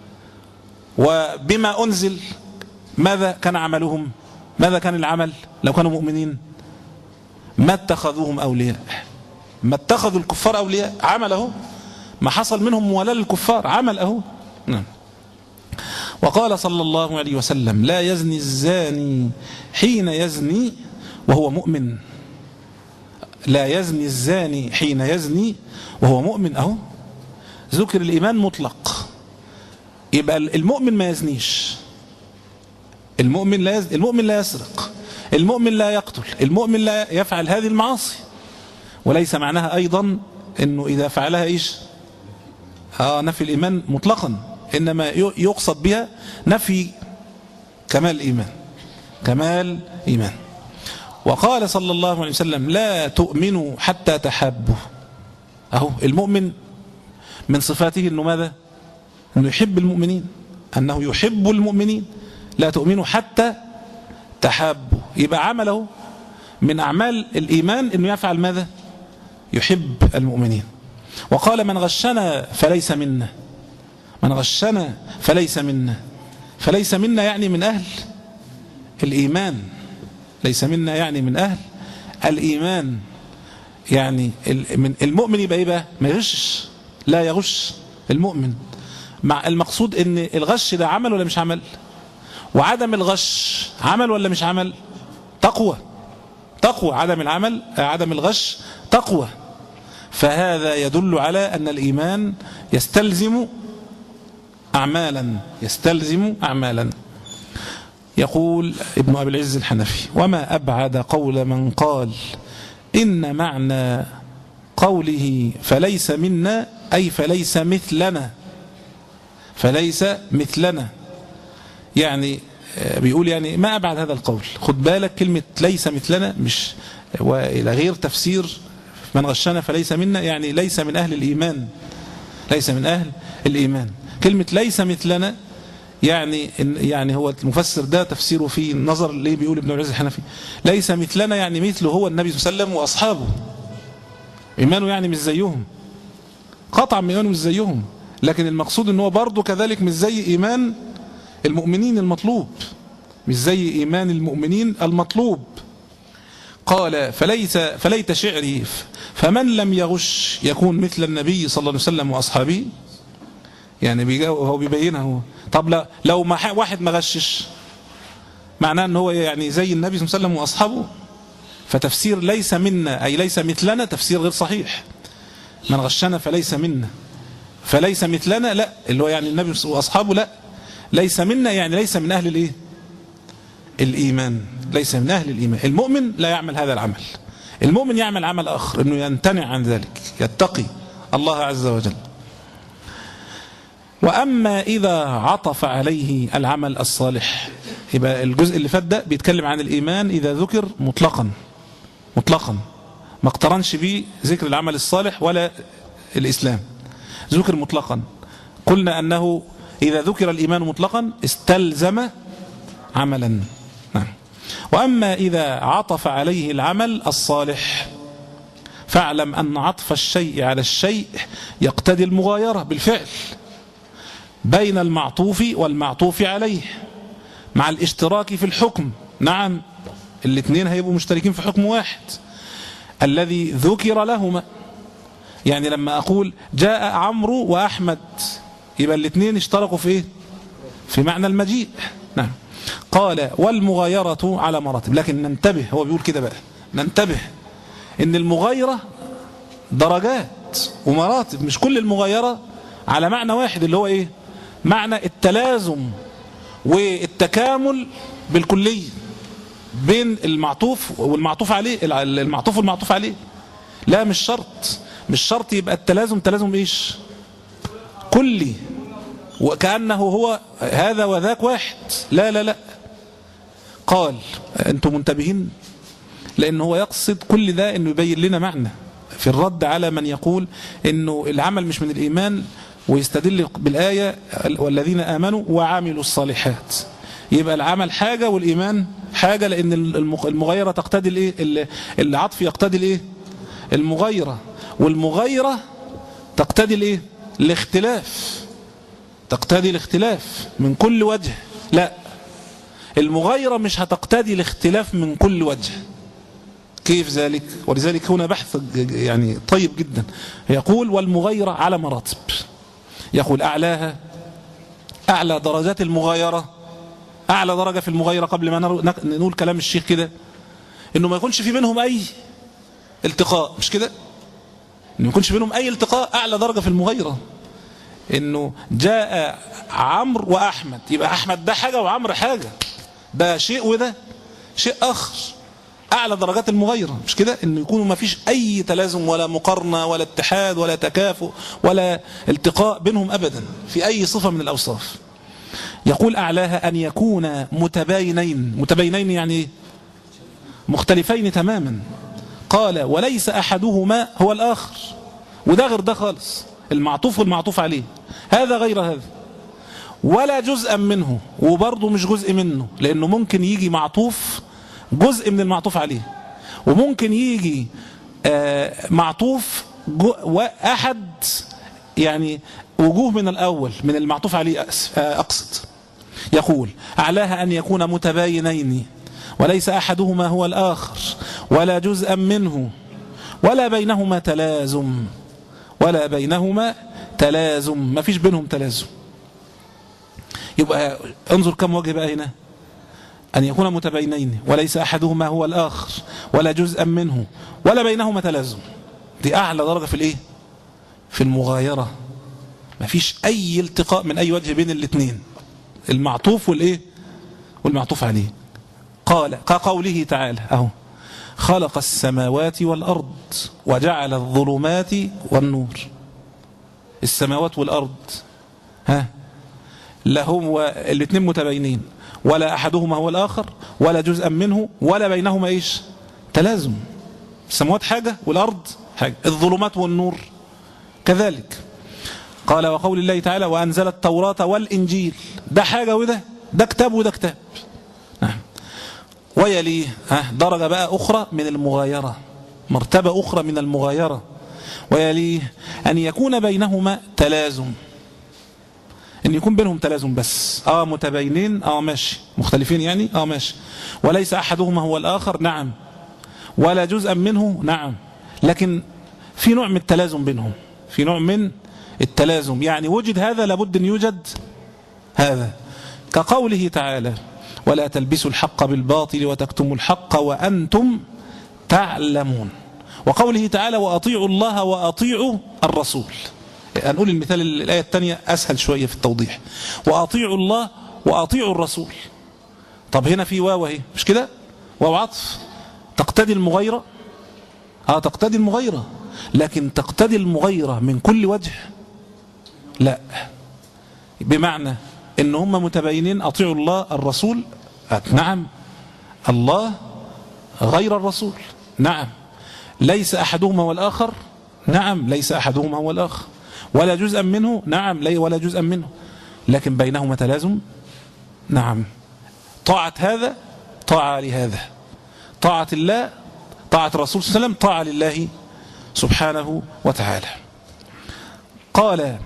وبما أنزل، ماذا كان عملهم؟ ماذا كان العمل لو كانوا مؤمنين؟ ما اتخذوهم أولياء، ما اتخذوا الكفار أولياء، عمله ما حصل منهم موالاة للكفار، عمل أهو. نعم. وقال صلى الله عليه وسلم: لا يزني الزاني حين يزني وهو مؤمن. لا يزني الزاني حين يزني وهو مؤمن. أهو ذكر الإيمان مطلق، يبقى المؤمن ما يزنيش، المؤمن لا يزني، المؤمن لا يسرق، المؤمن لا يقتل، المؤمن لا يفعل هذه المعاصي. وليس معناها أيضا أنه إذا فعلها إيش؟ آه نفي الإيمان مطلقا، إنما يقصد بها نفي كمال الإيمان، كمال إيمان. وقال صلى الله عليه وسلم: لا تؤمنوا حتى تحابوا. أهو المؤمن من صفاته أنه ماذا؟ أنه يحب المؤمنين، أنه يحب المؤمنين. لا تؤمنوا حتى تحابوا، يبقى عمله من أعمال الإيمان أنه يفعل ماذا؟ يحب المؤمنين. وقال: من غشنا فليس منا، من غشنا فليس منا. فليس منا يعني من أهل الإيمان، ليس منا يعني من أهل الإيمان. يعني من المؤمن يبقى يبقى ما يغش، لا يغش المؤمن. مع المقصود ان الغش ده عمل ولا مش عمل؟ وعدم الغش عمل ولا مش عمل؟ تقوى، تقوى. عدم العمل عدم الغش تقوى. فهذا يدل على أن الإيمان يستلزم أعمالا، يستلزم أعمالا. يقول ابن أبي العز الحنفي: وما أبعد قول من قال إن معنى قوله فليس منا أي فليس مثلنا، فليس مثلنا، يعني بيقول يعني ما أبعد هذا القول. خد بالك كلمة ليس مثلنا مش وإلى غير تفسير من غشنا فليس منا، يعني ليس من أهل الإيمان، ليس من أهل الإيمان. كلمة ليس مثلنا يعني يعني هو المفسر ده تفسيره في النظر اللي بيقول ابن العز الحنفي ليس مثلنا يعني مثله هو النبي صلى الله عليه وسلم وأصحابه، إيمانه يعني مش زيهم، قطعا إيمانه مش زيهم، لكن المقصود ان هو برضه كذلك مش زي إيمان المؤمنين المطلوب، مش زي إيمان المؤمنين المطلوب. قال: فليس فليت شعري فمن لم يغش يكون مثل النبي صلى الله عليه وسلم وأصحابه. يعني هو بيبينها. طب لو ما واحد ما غشش معناه ان هو يعني زي النبي صلى الله عليه وسلم وأصحابه، فتفسير ليس منا أي ليس مثلنا تفسير غير صحيح. من غشنا فليس منا، فليس مثلنا لا، اللي هو يعني النبي وأصحابه لا، ليس منا يعني ليس من أهل الإيه؟ الإيمان، ليس من أهل الإيمان. المؤمن لا يعمل هذا العمل، المؤمن يعمل عمل آخر، إنه يمتنع عن ذلك، يتقي الله عز وجل. وأما إذا عطف عليه العمل الصالح، يبقى الجزء اللي فات ده بيتكلم عن الإيمان إذا ذكر مطلقا مطلقا، ما اقترنش به ذكر العمل الصالح ولا الإسلام، ذكر مطلقا. قلنا أنه إذا ذكر الإيمان مطلقا استلزم عملا. نعم. وأما إذا عطف عليه العمل الصالح فاعلم أن عطف الشيء على الشيء يقتضي المغايرة بالفعل بين المعطوف والمعطوف عليه مع الاشتراك في الحكم. نعم، الاثنين هيبقوا مشتركين في حكم واحد الذي ذكر لهما. يعني لما أقول جاء عمرو وأحمد يبقى الاثنين اشتركوا في إيه؟ في معنى المجيء. نعم. قال: والمغايرة على مراتب. لكن ننتبه، هو بيقول كده بقى، ننتبه إن المغايرة درجات ومراتب، مش كل المغايرة على معنى واحد اللي هو إيه؟ معنى التلازم والتكامل بالكلية بين المعطوف والمعطوف عليه، المعطوف والمعطوف عليه. لا، مش شرط، مش شرط يبقى التلازم تلازم إيش؟ كلي، وكأنه هو هذا وذاك واحد. لا لا لا. قال: أنتم منتبهين؟ لأنه هو يقصد كل ده أنه يبين لنا معنى في الرد على من يقول أنه العمل مش من الإيمان، ويستدل بالآية والذين آمنوا وعملوا الصالحات. يبقى العمل حاجة والإيمان حاجة، لأن المغايرة تقتضي الإيه؟ العطف يقتضي الإيه؟ المغايرة، والمغايرة تقتضي الإيه؟ الاختلاف، تقتضي الاختلاف من كل وجه. لا، المغايرة مش هتقتضي الاختلاف من كل وجه. كيف ذلك؟ ولذلك هنا بحث يعني طيب جدا. يقول: والمغايرة على مراتب. يقول: أعلاها، أعلى درجات المغايرة، أعلى درجة في المغايرة قبل ما نقول كلام الشيخ كده، إنه ما يكونش في بينهم أي التقاء، مش كده؟ إنه ما يكونش بينهم أي التقاء. أعلى درجة في المغايرة إنه جاء عمرو وأحمد، يبقى أحمد ده حاجة وعمرو حاجة، ده شيء وده شيء آخر. أعلى درجات المغايرة، مش كده؟ إنه يكونوا ما فيش أي تلازم ولا مقارنة ولا اتحاد ولا تكافؤ ولا التقاء بينهم أبدا في أي صفة من الأوصاف. يقول: أعلاها أن يكون متباينين. متباينين يعني مختلفين تماما. قال: وليس أحدهما هو الآخر، وده غير ده خالص، المعطوف والمعطوف عليه، هذا غير هذا، ولا جزءا منه، وبرضه مش جزء منه، لأنه ممكن يجي معطوف جزء من المعطوف عليه، وممكن يجي آه معطوف أحد يعني وجوه من الأول من المعطوف عليه أقصد. يقول: أعلاها أن يكون متباينين وليس أحدهما هو الآخر ولا جزءا منه ولا بينهما تلازم، ولا بينهما تلازم، ما فيش بينهم تلازم. يبقى انظر كم وجه بقى هنا: أن يكون متباينين وليس أحدهما هو الآخر ولا جزءا منه ولا بينهما تلازم. دي أعلى درجة في الإيه؟ في المغايرة. ما فيش أي التقاء من أي وجه بين الاثنين، المعطوف والإيه؟ والمعطوف عليه. قال كقوله تعالى أهو خلق السماوات والأرض وجعل الظلمات والنور. السماوات والأرض ها لهم الاثنين متباينين، ولا أحدهما هو الآخر ولا جزءا منه ولا بينهما إيش تلازم. السماوات حاجة والأرض حاجة، الظلمات والنور كذلك. قال وقول الله تعالى وأنزل التوراة والإنجيل، ده حاجة وده ده كتاب وده كتاب. نعم. ويليه درجة بقى أخرى من المغايرة، مرتبة أخرى من المغايرة، ويليه أن يكون بينهما تلازم، أن يكون بينهم تلازم بس آه متباينين آه ماشي، مختلفين يعني آه ماشي، وليس أحدهما هو الآخر نعم، ولا جزءا منه نعم، لكن في نوع من التلازم بينهم، في نوع من التلازم، يعني وجد هذا لابد أن يوجد هذا. كقوله تعالى ولا تلبسوا الحق بالباطل وتكتموا الحق وأنتم تعلمون. وقوله تعالى وأطيعوا الله وأطيعوا الرسول. هنقول المثال الآية الثانية أسهل شوية في التوضيح. وأطيعوا الله وأطيعوا الرسول. طب هنا في واو اهي مش كده؟ واو عطف تقتضي المغايرة. اه تقتضي المغايرة، لكن تقتضي المغايرة من كل وجه لا، بمعنى ان هم متباينين اطيعوا الله الرسول نعم، الله غير الرسول نعم، ليس احدهما والآخر نعم، ليس احدهما هو الآخر، ولا جزءا منه نعم، لا ولا جزءا منه، لكن بينهما تلازم نعم. طاعة هذا طاعة لهذا، طاعة الله طاعة الرسول صلى الله عليه وسلم طاعة لله سبحانه وتعالى. قال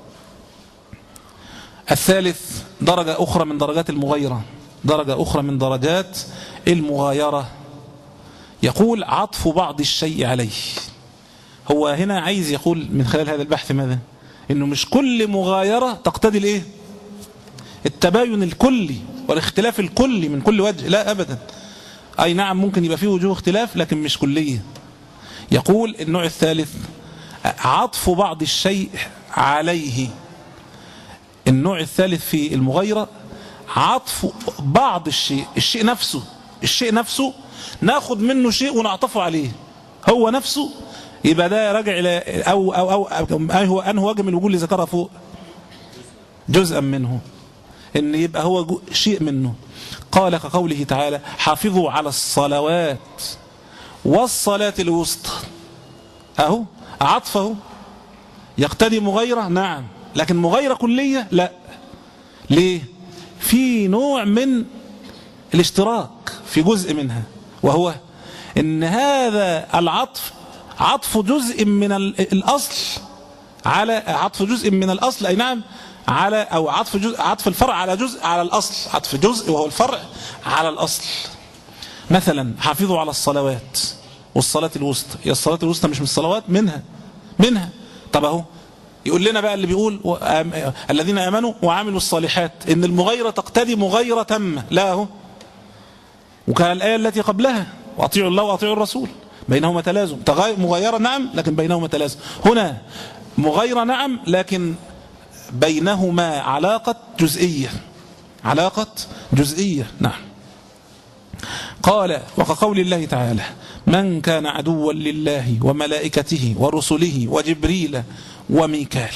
الثالث درجة أخرى من درجات المغايرة، درجة أخرى من درجات المغايرة، يقول عطف بعض الشيء عليه. هو هنا عايز يقول من خلال هذا البحث ماذا؟ إنه مش كل مغايرة تقتضي الإيه؟ التباين الكلي والاختلاف الكلي من كل وجه، لا أبدا. أي نعم ممكن يبقى فيه وجوه اختلاف لكن مش كلية. يقول النوع الثالث عطف بعض الشيء عليه. النوع الثالث في المغايرة عطف بعض الشيء، الشيء نفسه، الشيء نفسه ناخد منه شيء ونعطفه عليه هو نفسه، يبقى ده راجع إلى أو أو أو, أو هو أنه وجه من الوجوه اللي ذكرها فوق جزءا منه، إن يبقى هو شيء منه. قال كقوله تعالى حافظوا على الصلوات والصلاة الوسطى. أهو عطفه يقتضي مغايرة نعم، لكن مغايرة كلية لا. ليه؟ في نوع من الاشتراك في جزء منها، وهو ان هذا العطف عطف جزء من الأصل على عطف جزء من الأصل أي نعم على أو عطف جزء عطف الفرع على جزء على الأصل، عطف جزء وهو الفرع على الأصل. مثلا حافظوا على الصلوات والصلاة الوسطى، هي الصلاة الوسطى مش من الصلوات؟ منها منها. طب اهو يقول لنا بقى اللي بيقول الذين آمنوا وعملوا الصالحات ان المغايرة تقتضي مغايرة تامة، لا اهو. وكان الآية التي قبلها واطيعوا الله واطيعوا الرسول بينهما تلازم، مغايرة نعم لكن بينهما تلازم. هنا مغايرة نعم لكن بينهما علاقة جزئية، علاقة جزئية نعم. قال وكقول الله تعالى من كان عدوا لله وملائكته ورسله وجبريل وميكال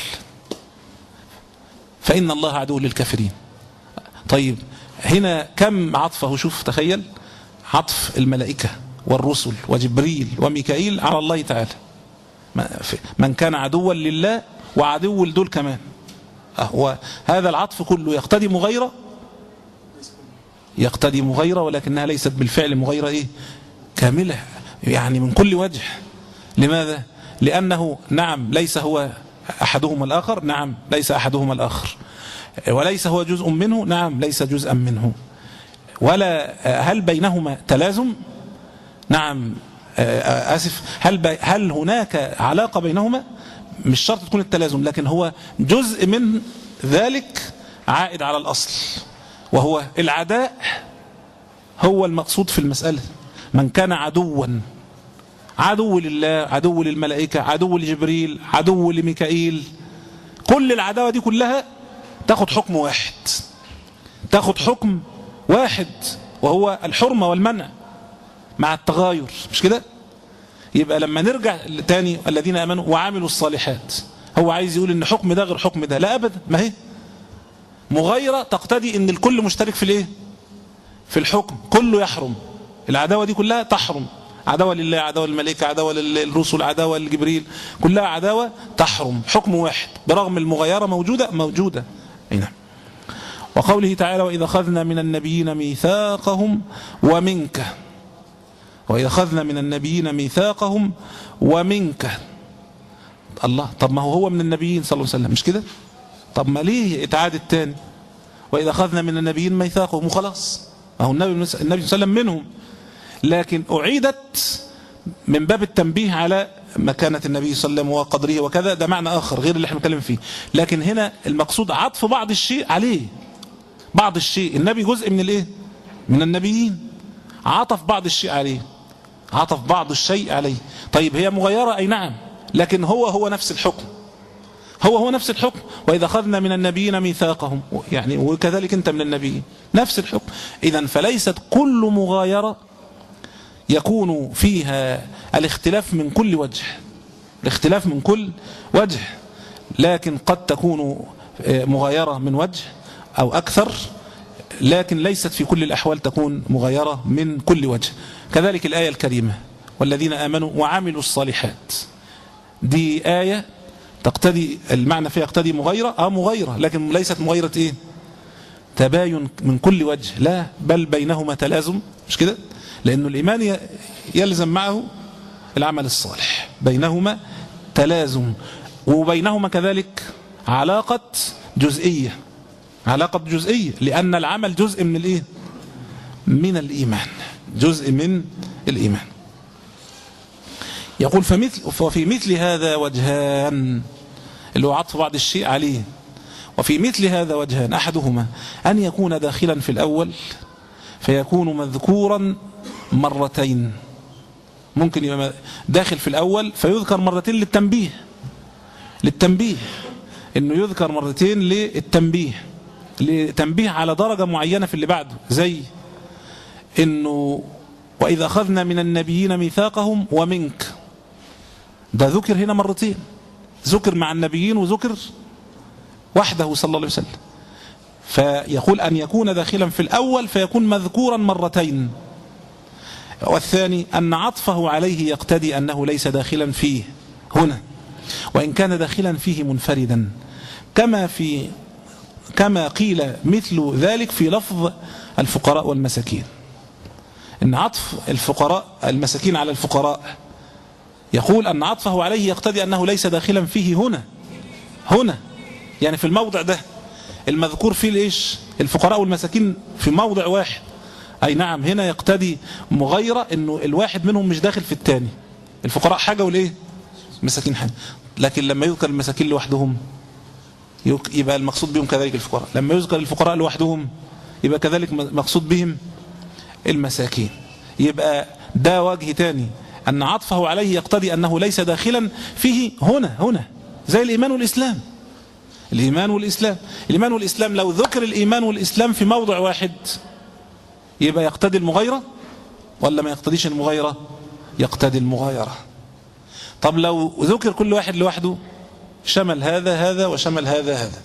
فإن الله عدو للكافرين. طيب هنا كم عطفه؟ شوف تخيل عطف الملائكة والرسل وجبريل وميكائيل على الله تعالى. من كان عدوا لله وعدو لدول كمان. وهذا العطف كله يقتضي مغايرة، يقتضي مغايرة ولكنها ليست بالفعل مغايرة ايه كاملة، يعني من كل وجه. لماذا؟ لأنه نعم ليس هو أحدهما الآخر، نعم ليس أحدهما الآخر، وليس هو جزء منه، نعم ليس جزءا منه، ولا هل بينهما تلازم؟ نعم آسف هل, هل هناك علاقة بينهما؟ مش شرط تكون التلازم، لكن هو جزء من ذلك عائد على الأصل، وهو العداء هو المقصود في المسألة. من كان عدوا، عدو لله، عدو للملائكة، عدو لجبريل، عدو لميكائيل، كل العداوة دي كلها تاخد حكم واحد، تاخد حكم واحد وهو الحرمة والمنع مع التغاير، مش كده؟ يبقى لما نرجع تاني الذين آمنوا وعملوا الصالحات، هو عايز يقول ان حكم ده غير حكم ده؟ لا أبدا، ما هي مغايرة تقتضي ان الكل مشترك في الايه؟ في الحكم، كله يحرم. العداوة دي كلها تحرم، عداوة لله، عداوة للملائكة، عداوة للرسل، عداوة لجبريل، كلها عداوة تحرم، حكم واحد برغم المغايرة موجودة موجودة. نعم. وقوله تعالى وإذا أخذنا من النبيين ميثاقهم ومنك، وإذا أخذنا من النبيين ميثاقهم ومنك. الله، طب ما هو هو من النبيين صلى الله عليه وسلم، مش كده؟ طب ما ليه اتعاد التاني؟ وإذا أخذنا من النبيين ميثاقهم وخلاص، ما هو النبي النبي صلى الله عليه وسلم منهم، لكن أعيدت من باب التنبيه على مكانة النبي صلى الله عليه وسلم وقدره وكذا، ده معنى آخر غير اللي احنا بنتكلم فيه. لكن هنا المقصود عطف بعض الشيء عليه، بعض الشيء، النبي جزء من الايه؟ من النبيين، عطف بعض الشيء عليه، عطف بعض الشيء عليه. طيب هي مغيرة أي نعم، لكن هو هو نفس الحكم، هو هو نفس الحكم. وإذا أخذنا من النبيين ميثاقهم، يعني وكذلك أنت من النبيين، نفس الحكم. إذن فليست كل مغايرة يكون فيها الاختلاف من كل وجه، الاختلاف من كل وجه، لكن قد تكون مغايرة من وجه أو أكثر، لكن ليست في كل الأحوال تكون مغايرة من كل وجه. كذلك الآية الكريمة والذين آمنوا وعملوا الصالحات، دي آية تقتضي المعنى فيها يقتضي مغايرة، اه مغايرة، لكن ليست مغايرة ايه؟ تباين من كل وجه، لا، بل بينهما تلازم، مش كده؟ لأنه الإيمان يلزم معه العمل الصالح، بينهما تلازم، وبينهما كذلك علاقة جزئية، علاقة جزئية، لأن العمل جزء من الايه؟ من الإيمان، جزء من الإيمان. يقول فمثل وفي مثل هذا وجهان، اللي هو عطف بعض الشيء عليه. وفي مثل هذا وجهان، أحدهما أن يكون داخلا في الأول فيكون مذكورا مرتين، ممكن يبقى داخل في الأول فيذكر مرتين للتنبيه، للتنبيه إنه يذكر مرتين للتنبيه، لتنبيه على درجة معينة في اللي بعده، زي إنه وإذا أخذنا من النبيين ميثاقهم ومنك، ده ذكر هنا مرتين، ذكر مع النبيين وذكر وحده صلى الله عليه وسلم. فيقول أن يكون داخلا في الأول فيكون مذكورا مرتين. والثاني أن عطفه عليه يقتضي أنه ليس داخلا فيه هنا، وإن كان داخلا فيه منفردا، كما في كما قيل مثل ذلك في لفظ الفقراء والمساكين، إن عطف الفقراء المساكين على الفقراء يقول أن عطفه عليه يقتضي أنه ليس داخلا فيه هنا، هنا يعني في الموضع ده المذكور فيه ليش الفقراء والمساكين في موضع واحد، أي نعم هنا يقتضي مغايرة أنه الواحد منهم مش داخل في الثاني، الفقراء حاجة والإيه المساكين حاجة. لكن لما يذكر المساكين لوحدهم يبقى المقصود بهم كذلك الفقراء، لما يذكر الفقراء لوحدهم يبقى كذلك مقصود بهم المساكين. يبقى ده وجه تاني، أن عطفه عليه يقتضي أنه ليس داخلا فيه هنا، هنا زي الإيمان والإسلام، الإيمان والإسلام الإيمان والإسلام لو ذكر الإيمان والإسلام في موضع واحد يبقى يقتضي المغايرة ولا ما يقتضيش المغايرة؟ يقتضي المغايرة. طب لو ذكر كل واحد لوحده شمل هذا هذا وشمل هذا هذا.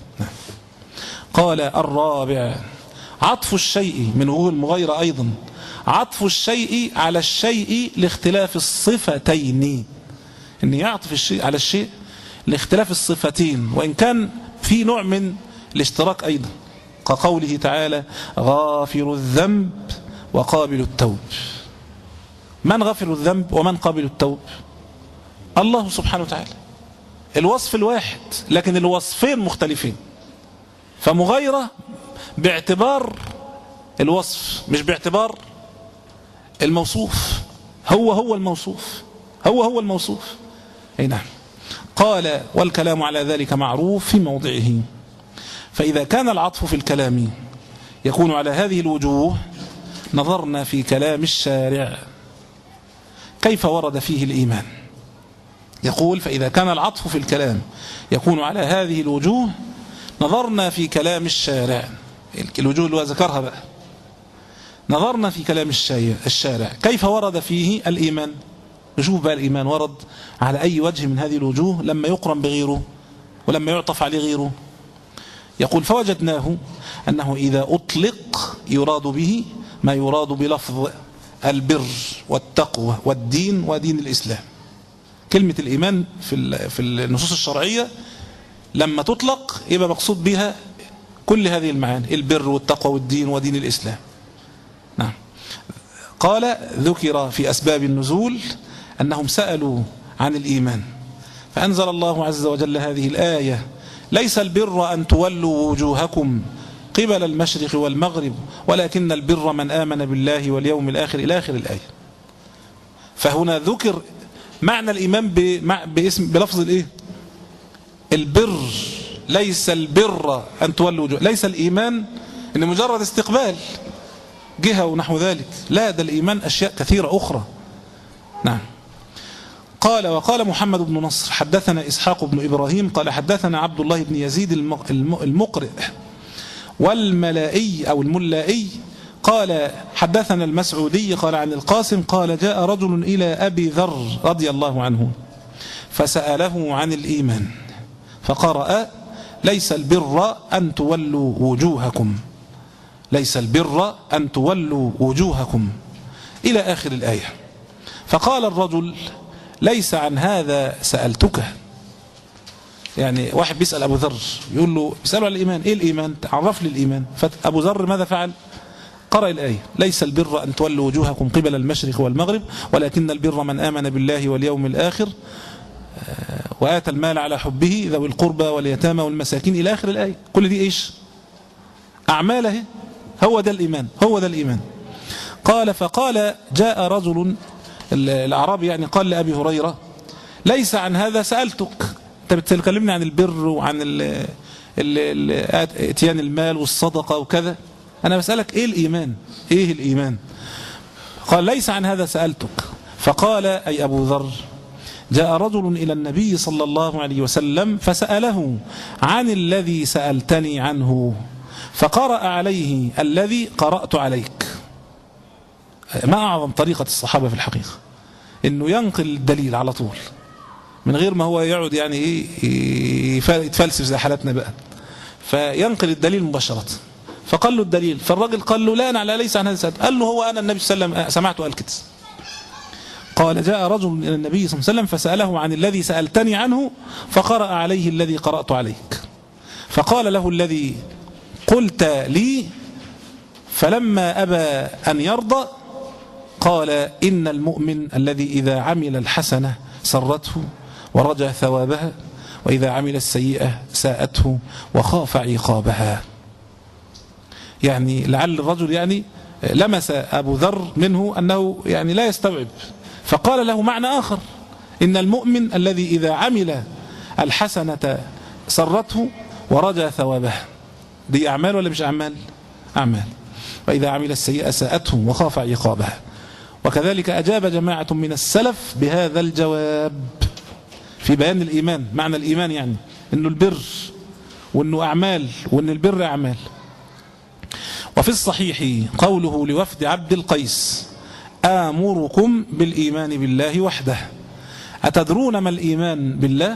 قال الرابع عطف الشيء من وجوه المغايرة أيضا عطف الشيء على الشيء لاختلاف الصفتين، إن يعطف الشيء على الشيء لاختلاف الصفتين، وإن كان في نوع من الاشتراك أيضا، كقوله تعالى غافر الذنب وقابل التوب. من غافر الذنب ومن قابل التوب؟ الله سبحانه وتعالى. الوصف الواحد لكن الوصفين مختلفين، فمغايرة باعتبار الوصف مش باعتبار الموصوف، هو هو الموصوف، هو هو الموصوف. أي نعم. قال والكلام على ذلك معروف في موضعه، فإذا كان العطف في الكلام يكون على هذه الوجوه نظرنا في كلام الشارع كيف ورد فيه الإيمان. يقول فإذا كان العطف في الكلام يكون على هذه الوجوه نظرنا في كلام الشارع، الوجوه اللي هو ذكرها بقى، نظرنا في كلام الشارع كيف ورد فيه الإيمان. نشوف بقى الإيمان ورد على أي وجه من هذه الوجوه لما يقرن بغيره ولما يعطف عليه غيره. يقول فوجدناه أنه إذا أطلق يراد به ما يراد بلفظ البر والتقوى والدين ودين الإسلام. كلمة الإيمان في في النصوص الشرعية لما تطلق يبقى مقصود بها كل هذه المعاني، البر والتقوى والدين ودين الإسلام. نعم. قال ذكر في أسباب النزول أنهم سألوا عن الإيمان فأنزل الله عز وجل هذه الآية: ليس البر أن تولوا وجوهكم قبل المشرق والمغرب ولكن البر من آمن بالله واليوم الآخر إلى آخر الآية. فهنا ذكر معنى الإيمان باسم بلفظ الإيه؟ البر. ليس البر أن تولوا وجوه، ليس الإيمان إن مجرد استقبال جهة ونحو ذلك، لا، ده الإيمان أشياء كثيرة أخرى. نعم. قال وقال محمد بن نصر حدثنا إسحاق بن إبراهيم قال حدثنا عبد الله بن يزيد المقرئ والملائي أو الملائي قال حدثنا المسعودي قال عن القاسم قال جاء رجل إلى أبي ذر رضي الله عنه فسأله عن الإيمان فقرأ: ليس البر أن تولوا وجوهكم، ليس البر أن تولوا وجوهكم إلى آخر الآية. فقال الرجل: ليس عن هذا سألتك. يعني واحد بيسأل أبو ذر يقول له بيسأله عن الإيمان، إيه الإيمان؟ عرف لي الإيمان. فأبو ذر ماذا فعل؟ قرأ الآية: ليس البر أن تولوا وجوهكم قبل المشرق والمغرب ولكن البر من آمن بالله واليوم الآخر وآتى المال على حبه ذوي القربى واليتامى والمساكين إلى آخر الآية. كل دي إيش؟ أعماله. هو ده الإيمان، هو ده الإيمان. قال فقال جاء رجل الأعرابي يعني قال لأبي هريرة: ليس عن هذا سألتك، أنت بتكلمني عن البر وعن اتيان المال والصدقة وكذا، أنا بسألك إيه الإيمان؟ إيه الإيمان؟ قال: ليس عن هذا سألتك. فقال أي أبو ذر: جاء رجل إلى النبي صلى الله عليه وسلم فسأله عن الذي سألتني عنه فقرأ عليه الذي قرأت عليك. ما أعظم طريقة الصحابة في الحقيقة إنه ينقل الدليل على طول من غير ما هو يقعد يعني إيه يتفلسف زي حالتنا بقى، فينقل الدليل مباشرة. فقال له الدليل، فالراجل قال له: لا أنا على ليس عن هذا سألت. قال له: هو أنا النبي صلى الله عليه وسلم سمعته قال كده. قال: جاء رجل إلى النبي صلى الله عليه وسلم فسأله عن الذي سألتني عنه فقرأ عليه الذي قرأت عليك. فقال له الذي قلت لي فلما أبى أن يرضى قال: إن المؤمن الذي إذا عمل الحسنة سرته ورجى ثوابها وإذا عمل السيئة ساءته وخاف عقابها. يعني لعل الرجل يعني لمس أبو ذر منه أنه يعني لا يستوعب، فقال له معنى آخر: إن المؤمن الذي إذا عمل الحسنة سرته ورجى ثوابها. دي أعمال ولا مش أعمال؟ أعمال. وإذا عمل السيئة ساءته وخاف عقابها. وكذلك أجاب جماعة من السلف بهذا الجواب في بيان الإيمان. معنى الإيمان يعني إنه البر وإنه أعمال وإن البر أعمال. وفي الصحيح قوله لوفد عبد القيس: آمركم بالإيمان بالله وحده. أتدرون ما الإيمان بالله؟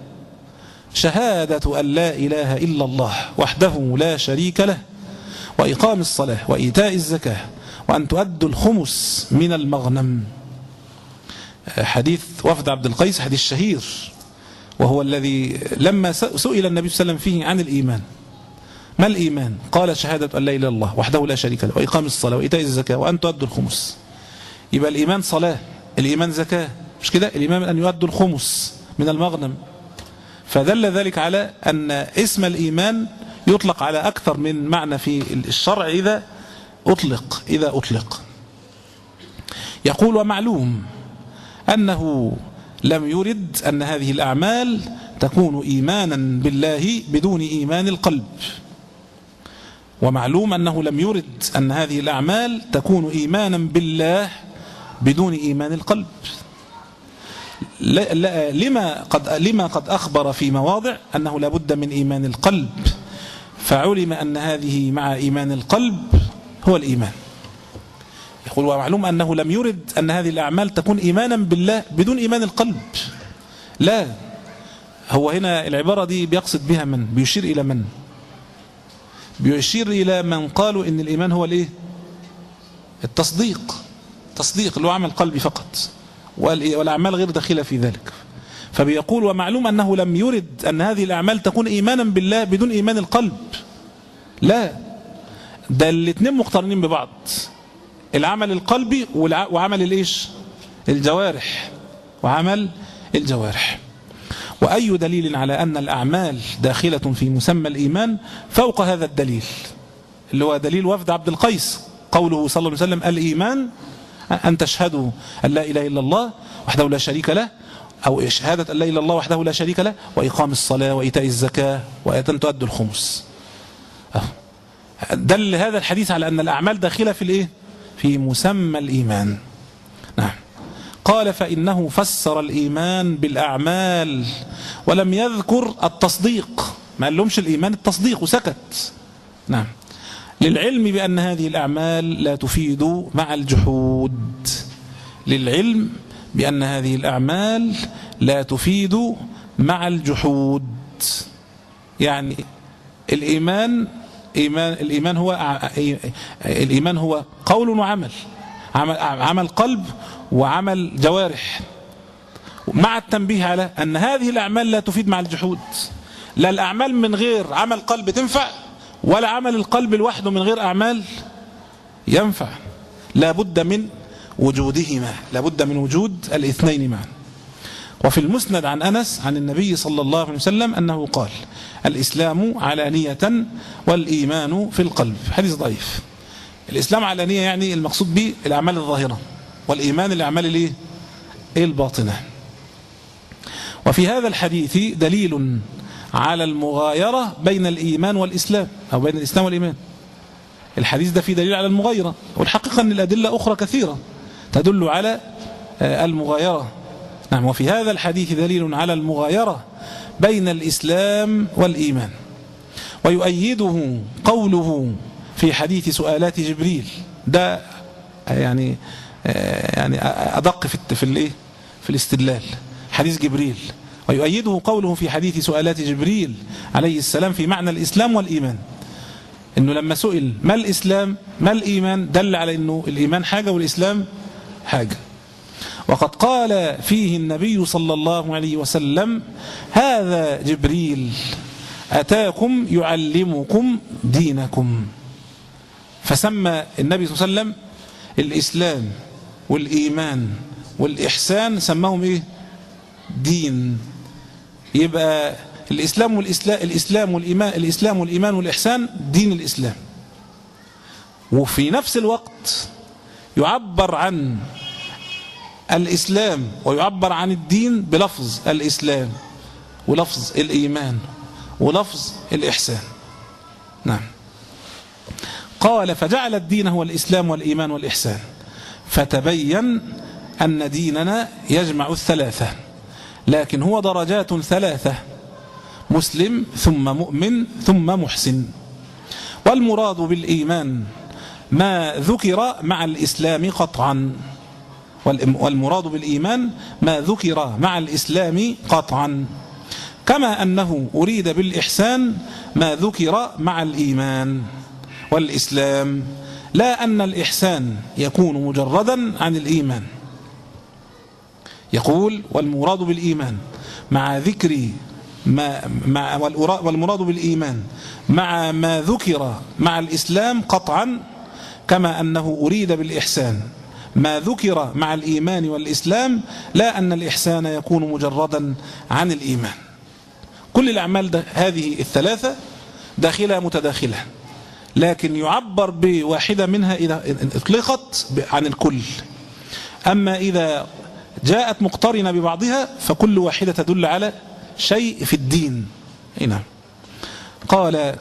شهادة أن لا إله إلا الله وحده لا شريك له وإقام الصلاة وإيتاء الزكاة وأن تؤدوا الخمس من المغنم. حديث وفد عبد القيس حديث شهير، وهو الذي لما سئل النبي صلى الله عليه وسلم فيه عن الإيمان: ما الإيمان؟ قال: شهادة أن لا إله إلا الله وحده لا شريك له وإقام الصلاة وإيتاء الزكاة وأن تؤدوا الخمس. يبقى الإيمان صلاة، الإيمان زكاة، مش كده؟ الإيمان أن يؤدوا الخمس من المغنم. فدل ذلك على أن اسم الإيمان يطلق على أكثر من معنى في الشرع إذا أطلق إذا أطلق يقول: ومعلوم أنه لم يرد أن هذه الأعمال تكون إيمانا بالله بدون إيمان القلب. ومعلوم أنه لم يرد أن هذه الأعمال تكون إيمانا بالله بدون إيمان القلب. لما قد لما قد أخبر في مواضع أنه لابد من إيمان القلب، فعلم أن هذه مع إيمان القلب هو الإيمان. يقول ومعلوم أنه لم يرد أن هذه الأعمال تكون إيمانا بالله بدون إيمان القلب. لا، هو هنا العبارة دي بيقصد بها من؟ بيشير إلى من؟ بيشير إلى من قالوا إن الإيمان هو الإيه؟ التصديق، تصديق اللي هو عمل قلبي فقط، والأعمال غير داخلة في ذلك. فبيقول ومعلوم أنه لم يرد أن هذه الأعمال تكون إيمانا بالله بدون إيمان القلب. لا، ده الاثنين مقترنين ببعض، العمل القلبي وعمل الإيش؟ الجوارح، وعمل الجوارح. وأي دليل على أن الأعمال داخلة في مسمى الإيمان فوق هذا الدليل اللي هو دليل وفد عبد القيس، قوله صلى الله عليه وسلم الإيمان أن تشهدوا أن لا إله إلا الله وحده لا شريك له، أو شهادة أن لا إله إلا الله وحده لا شريك له، وإقام الصلاة وإيتاء الزكاة وأن تؤدوا الخمس. دل هذا الحديث على أن الأعمال داخلة في الإيه؟ في مسمى الإيمان. نعم. قال فإنه فسر الإيمان بالأعمال ولم يذكر التصديق، ما قال لهمش الإيمان التصديق وسكت. نعم. للعلم بأن هذه الأعمال لا تفيد مع الجحود، للعلم بأن هذه الأعمال لا تفيد مع الجحود. يعني الإيمان إيمان الإيمان هو الإيمان هو قول وعمل، عمل, عمل قلب وعمل جوارح، مع التنبيه على أن هذه الأعمال لا تفيد مع الجحود. لا الأعمال من غير عمل قلب تنفع، ولا عمل القلب لوحده من غير أعمال ينفع. لا بد من وجودهما، لا بد من وجود الاثنين معا. وفي المسند عن أنس عن النبي صلى الله عليه وسلم أنه قال الإسلام علانية والإيمان في القلب. حديث ضعيف. الإسلام علانية يعني المقصود به الأعمال الظاهرة، والإيمان الأعمال الايه؟ الباطنة. وفي هذا الحديث دليل على المغايرة بين الإيمان والإسلام، أو بين الإسلام والإيمان. الحديث ده فيه دليل على المغايرة، والحقيقة أن الأدلة أخرى كثيرة تدل على المغايرة. نعم. وفي هذا الحديث دليل على المغايرة بين الإسلام والإيمان، ويؤيده قوله في حديث سؤالات جبريل. ده يعني يعني أدق في في الايه في الاستدلال، حديث جبريل. ويؤيده قوله في حديث سؤالات جبريل عليه السلام في معنى الإسلام والإيمان، إنه لما سئل ما الإسلام ما الإيمان دل على إنه الإيمان حاجة والإسلام حاجة. وقد قال فيه النبي صلى الله عليه وسلم هذا جبريل أتاكم يعلمكم دينكم. فسمى النبي صلى الله عليه وسلم الإسلام والإيمان والإحسان سماهم إيه؟ دين. يبقى الإسلام والإسلام الإسلام والإيمان الإسلام والإيمان والإحسان دين الإسلام. وفي نفس الوقت يعبر عن الإسلام ويعبر عن الدين بلفظ الإسلام ولفظ الإيمان ولفظ الإحسان. نعم. قال فجعل الدين هو الإسلام والإيمان والإحسان، فتبين أن ديننا يجمع الثلاثة، لكن هو درجات ثلاثة: مسلم ثم مؤمن ثم محسن. والمراد بالإيمان ما ذكر مع الإسلام قطعا، والمراد بالإيمان ما ذكر مع الإسلام قطعا، كما أنه أريد بالإحسان ما ذكر مع الإيمان والإسلام، لا أن الإحسان يكون مجردا عن الإيمان. يقول والمراد بالإيمان مع ذكر ما مع والمراد بالإيمان مع ما ذكر مع الإسلام قطعا، كما أنه أريد بالإحسان ما ذكر مع الإيمان والإسلام، لا أن الإحسان يكون مجردا عن الإيمان. كل الأعمال هذه الثلاثة داخلة متداخلة، لكن يعبر بواحدة منها إذا اطلقت عن الكل. أما إذا جاءت مقترنة ببعضها فكل واحدة تدل على شيء في الدين. هنا قال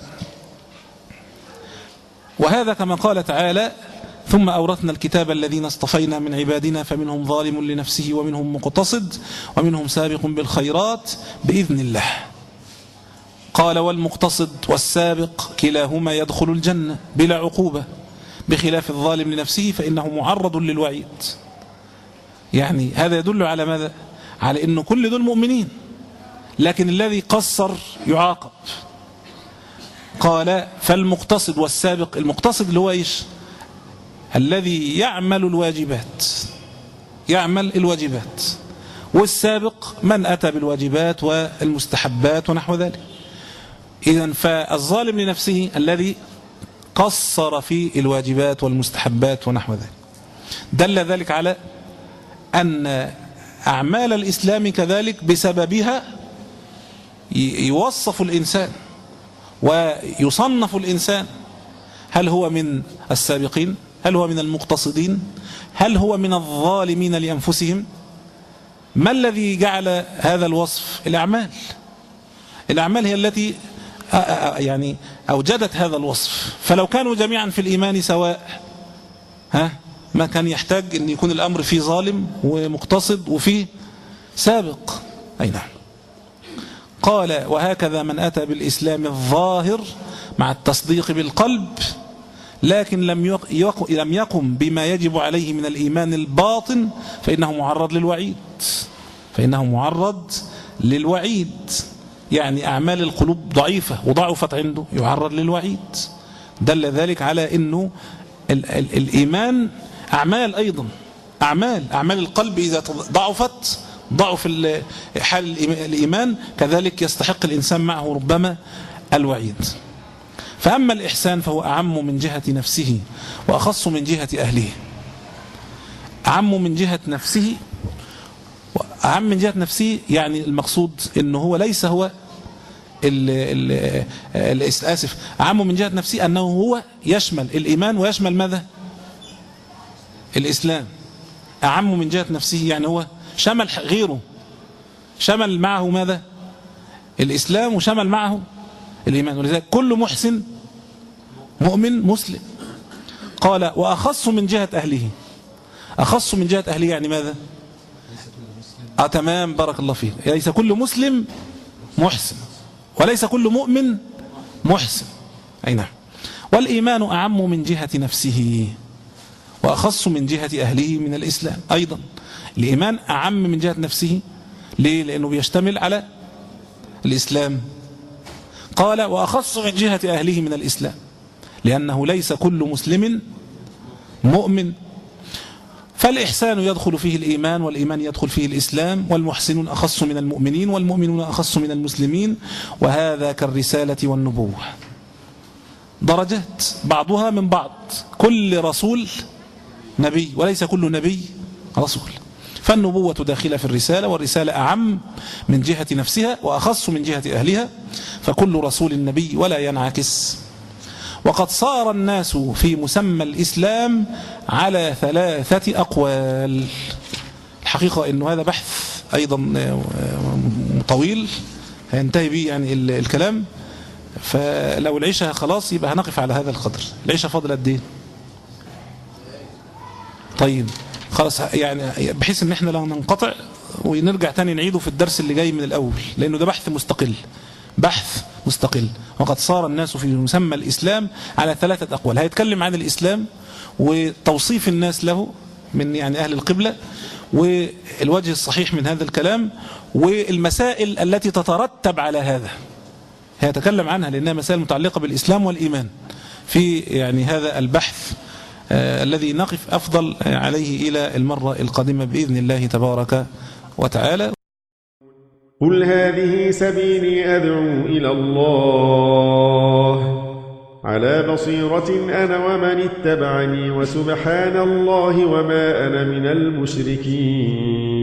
وهذا كما قال تعالى ثم أورثنا الكتاب الذين اصطفينا من عبادنا فمنهم ظالم لنفسه ومنهم مقتصد ومنهم سابق بالخيرات بإذن الله. قال والمقتصد والسابق كلاهما يدخل الجنة بلا عقوبة، بخلاف الظالم لنفسه فإنه معرض للوعيد. يعني هذا يدل على ماذا؟ على أنه كل دول مؤمنين، لكن الذي قصر يعاقب. قال فالمقتصد والسابق، المقتصد اللي هو إيش؟ الذي يعمل الواجبات، يعمل الواجبات، والسابق من أتى بالواجبات والمستحبات ونحو ذلك. إذن فالظالم لنفسه الذي قصر في الواجبات والمستحبات ونحو ذلك. دل ذلك على أن أعمال الإسلام كذلك بسببها يوصف الإنسان ويصنف الإنسان، هل هو من السابقين؟ هل هو من المقتصدين؟ هل هو من الظالمين لأنفسهم؟ ما الذي جعل هذا الوصف؟ الأعمال. الأعمال هي التي يعني أوجدت هذا الوصف. فلو كانوا جميعا في الإيمان سواء، ها ما كان يحتاج أن يكون الأمر فيه ظالم ومقتصد وفيه سابق. أي نعم. قال وهكذا من أتى بالإسلام الظاهر مع التصديق بالقلب لكن لم لم يقم بما يجب عليه من الإيمان الباطن فإنه معرض للوعيد. فإنه معرض للوعيد، يعني أعمال القلوب ضعيفة وضعفت عنده، يعرض للوعيد. دل ذلك على أنه ال ال الإيمان أعمال أيضا، أعمال أعمال القلب إذا ضعفت ضعف حال الإيمان كذلك يستحق الإنسان معه ربما الوعيد. فأما الإحسان فهو أعم من جهة نفسه وأخص من جهة أهله. أعم من جهة نفسه، أعم من جهة نفسه يعني المقصود أنه هو ليس هو الآسف أعم من جهة نفسه أنه هو يشمل الإيمان ويشمل ماذا؟ الإسلام. أعم من جهة نفسه يعني هو شمل غيره، شمل معه ماذا؟ الإسلام وشمل معه الإيمان. ولذلك كل محسن مؤمن مسلم. قال وأخص من جهة أهله. أخص من جهة أهله يعني ماذا؟ آه تمام، بارك الله فيك. ليس كل مسلم محسن وليس كل مؤمن محسن. أي نعم. والإيمان أعم من جهة نفسه وأخص من جهة أهله من الإسلام. أيضا الإيمان أعم من جهة نفسه. ليه؟ لأنه بيشتمل على الإسلام. قال وأخص من جهة أهله من الإسلام لأنه ليس كل مسلم مؤمن. فالإحسان يدخل فيه الإيمان والإيمان يدخل فيه الإسلام، والمحسنون أخص من المؤمنين والمؤمنون أخص من المسلمين، وهذا كالرسالة والنبوة، درجات بعضها من بعض. كل رسول نبي وليس كل نبي رسول. فالنبوة داخلة في الرسالة، والرسالة أعم من جهة نفسها وأخص من جهة أهلها، فكل رسول نبي ولا ينعكس. وقد صار الناس في مسمى الإسلام على ثلاثة أقوال. الحقيقة أنه هذا بحث أيضا طويل هينتهي به يعني الكلام، فلو العيشة خلاص يبقى هنقف على هذا القدر. العيشة فاضل قد ايه؟ طيب خلاص، يعني بحيث ان احنا لا ننقطع ونرجع تاني نعيده في الدرس اللي جاي من الأول، لأنه ده بحث مستقل، بحث مستقل. وقد صار الناس في مسمى الإسلام على ثلاثة أقوال. هيتكلم عن الإسلام وتوصيف الناس له من يعني أهل القبلة، والوجه الصحيح من هذا الكلام، والمسائل التي تترتب على هذا هيتكلم عنها، لأنها مسائل متعلقة بالإسلام والإيمان في يعني هذا البحث آه الذي نقف أفضل عليه إلى المرة القادمة بإذن الله تبارك وتعالى. قل هذه سبيلي أدعو إلى الله على بصيرة أنا ومن اتبعني، وسبحان الله وما أنا من المشركين.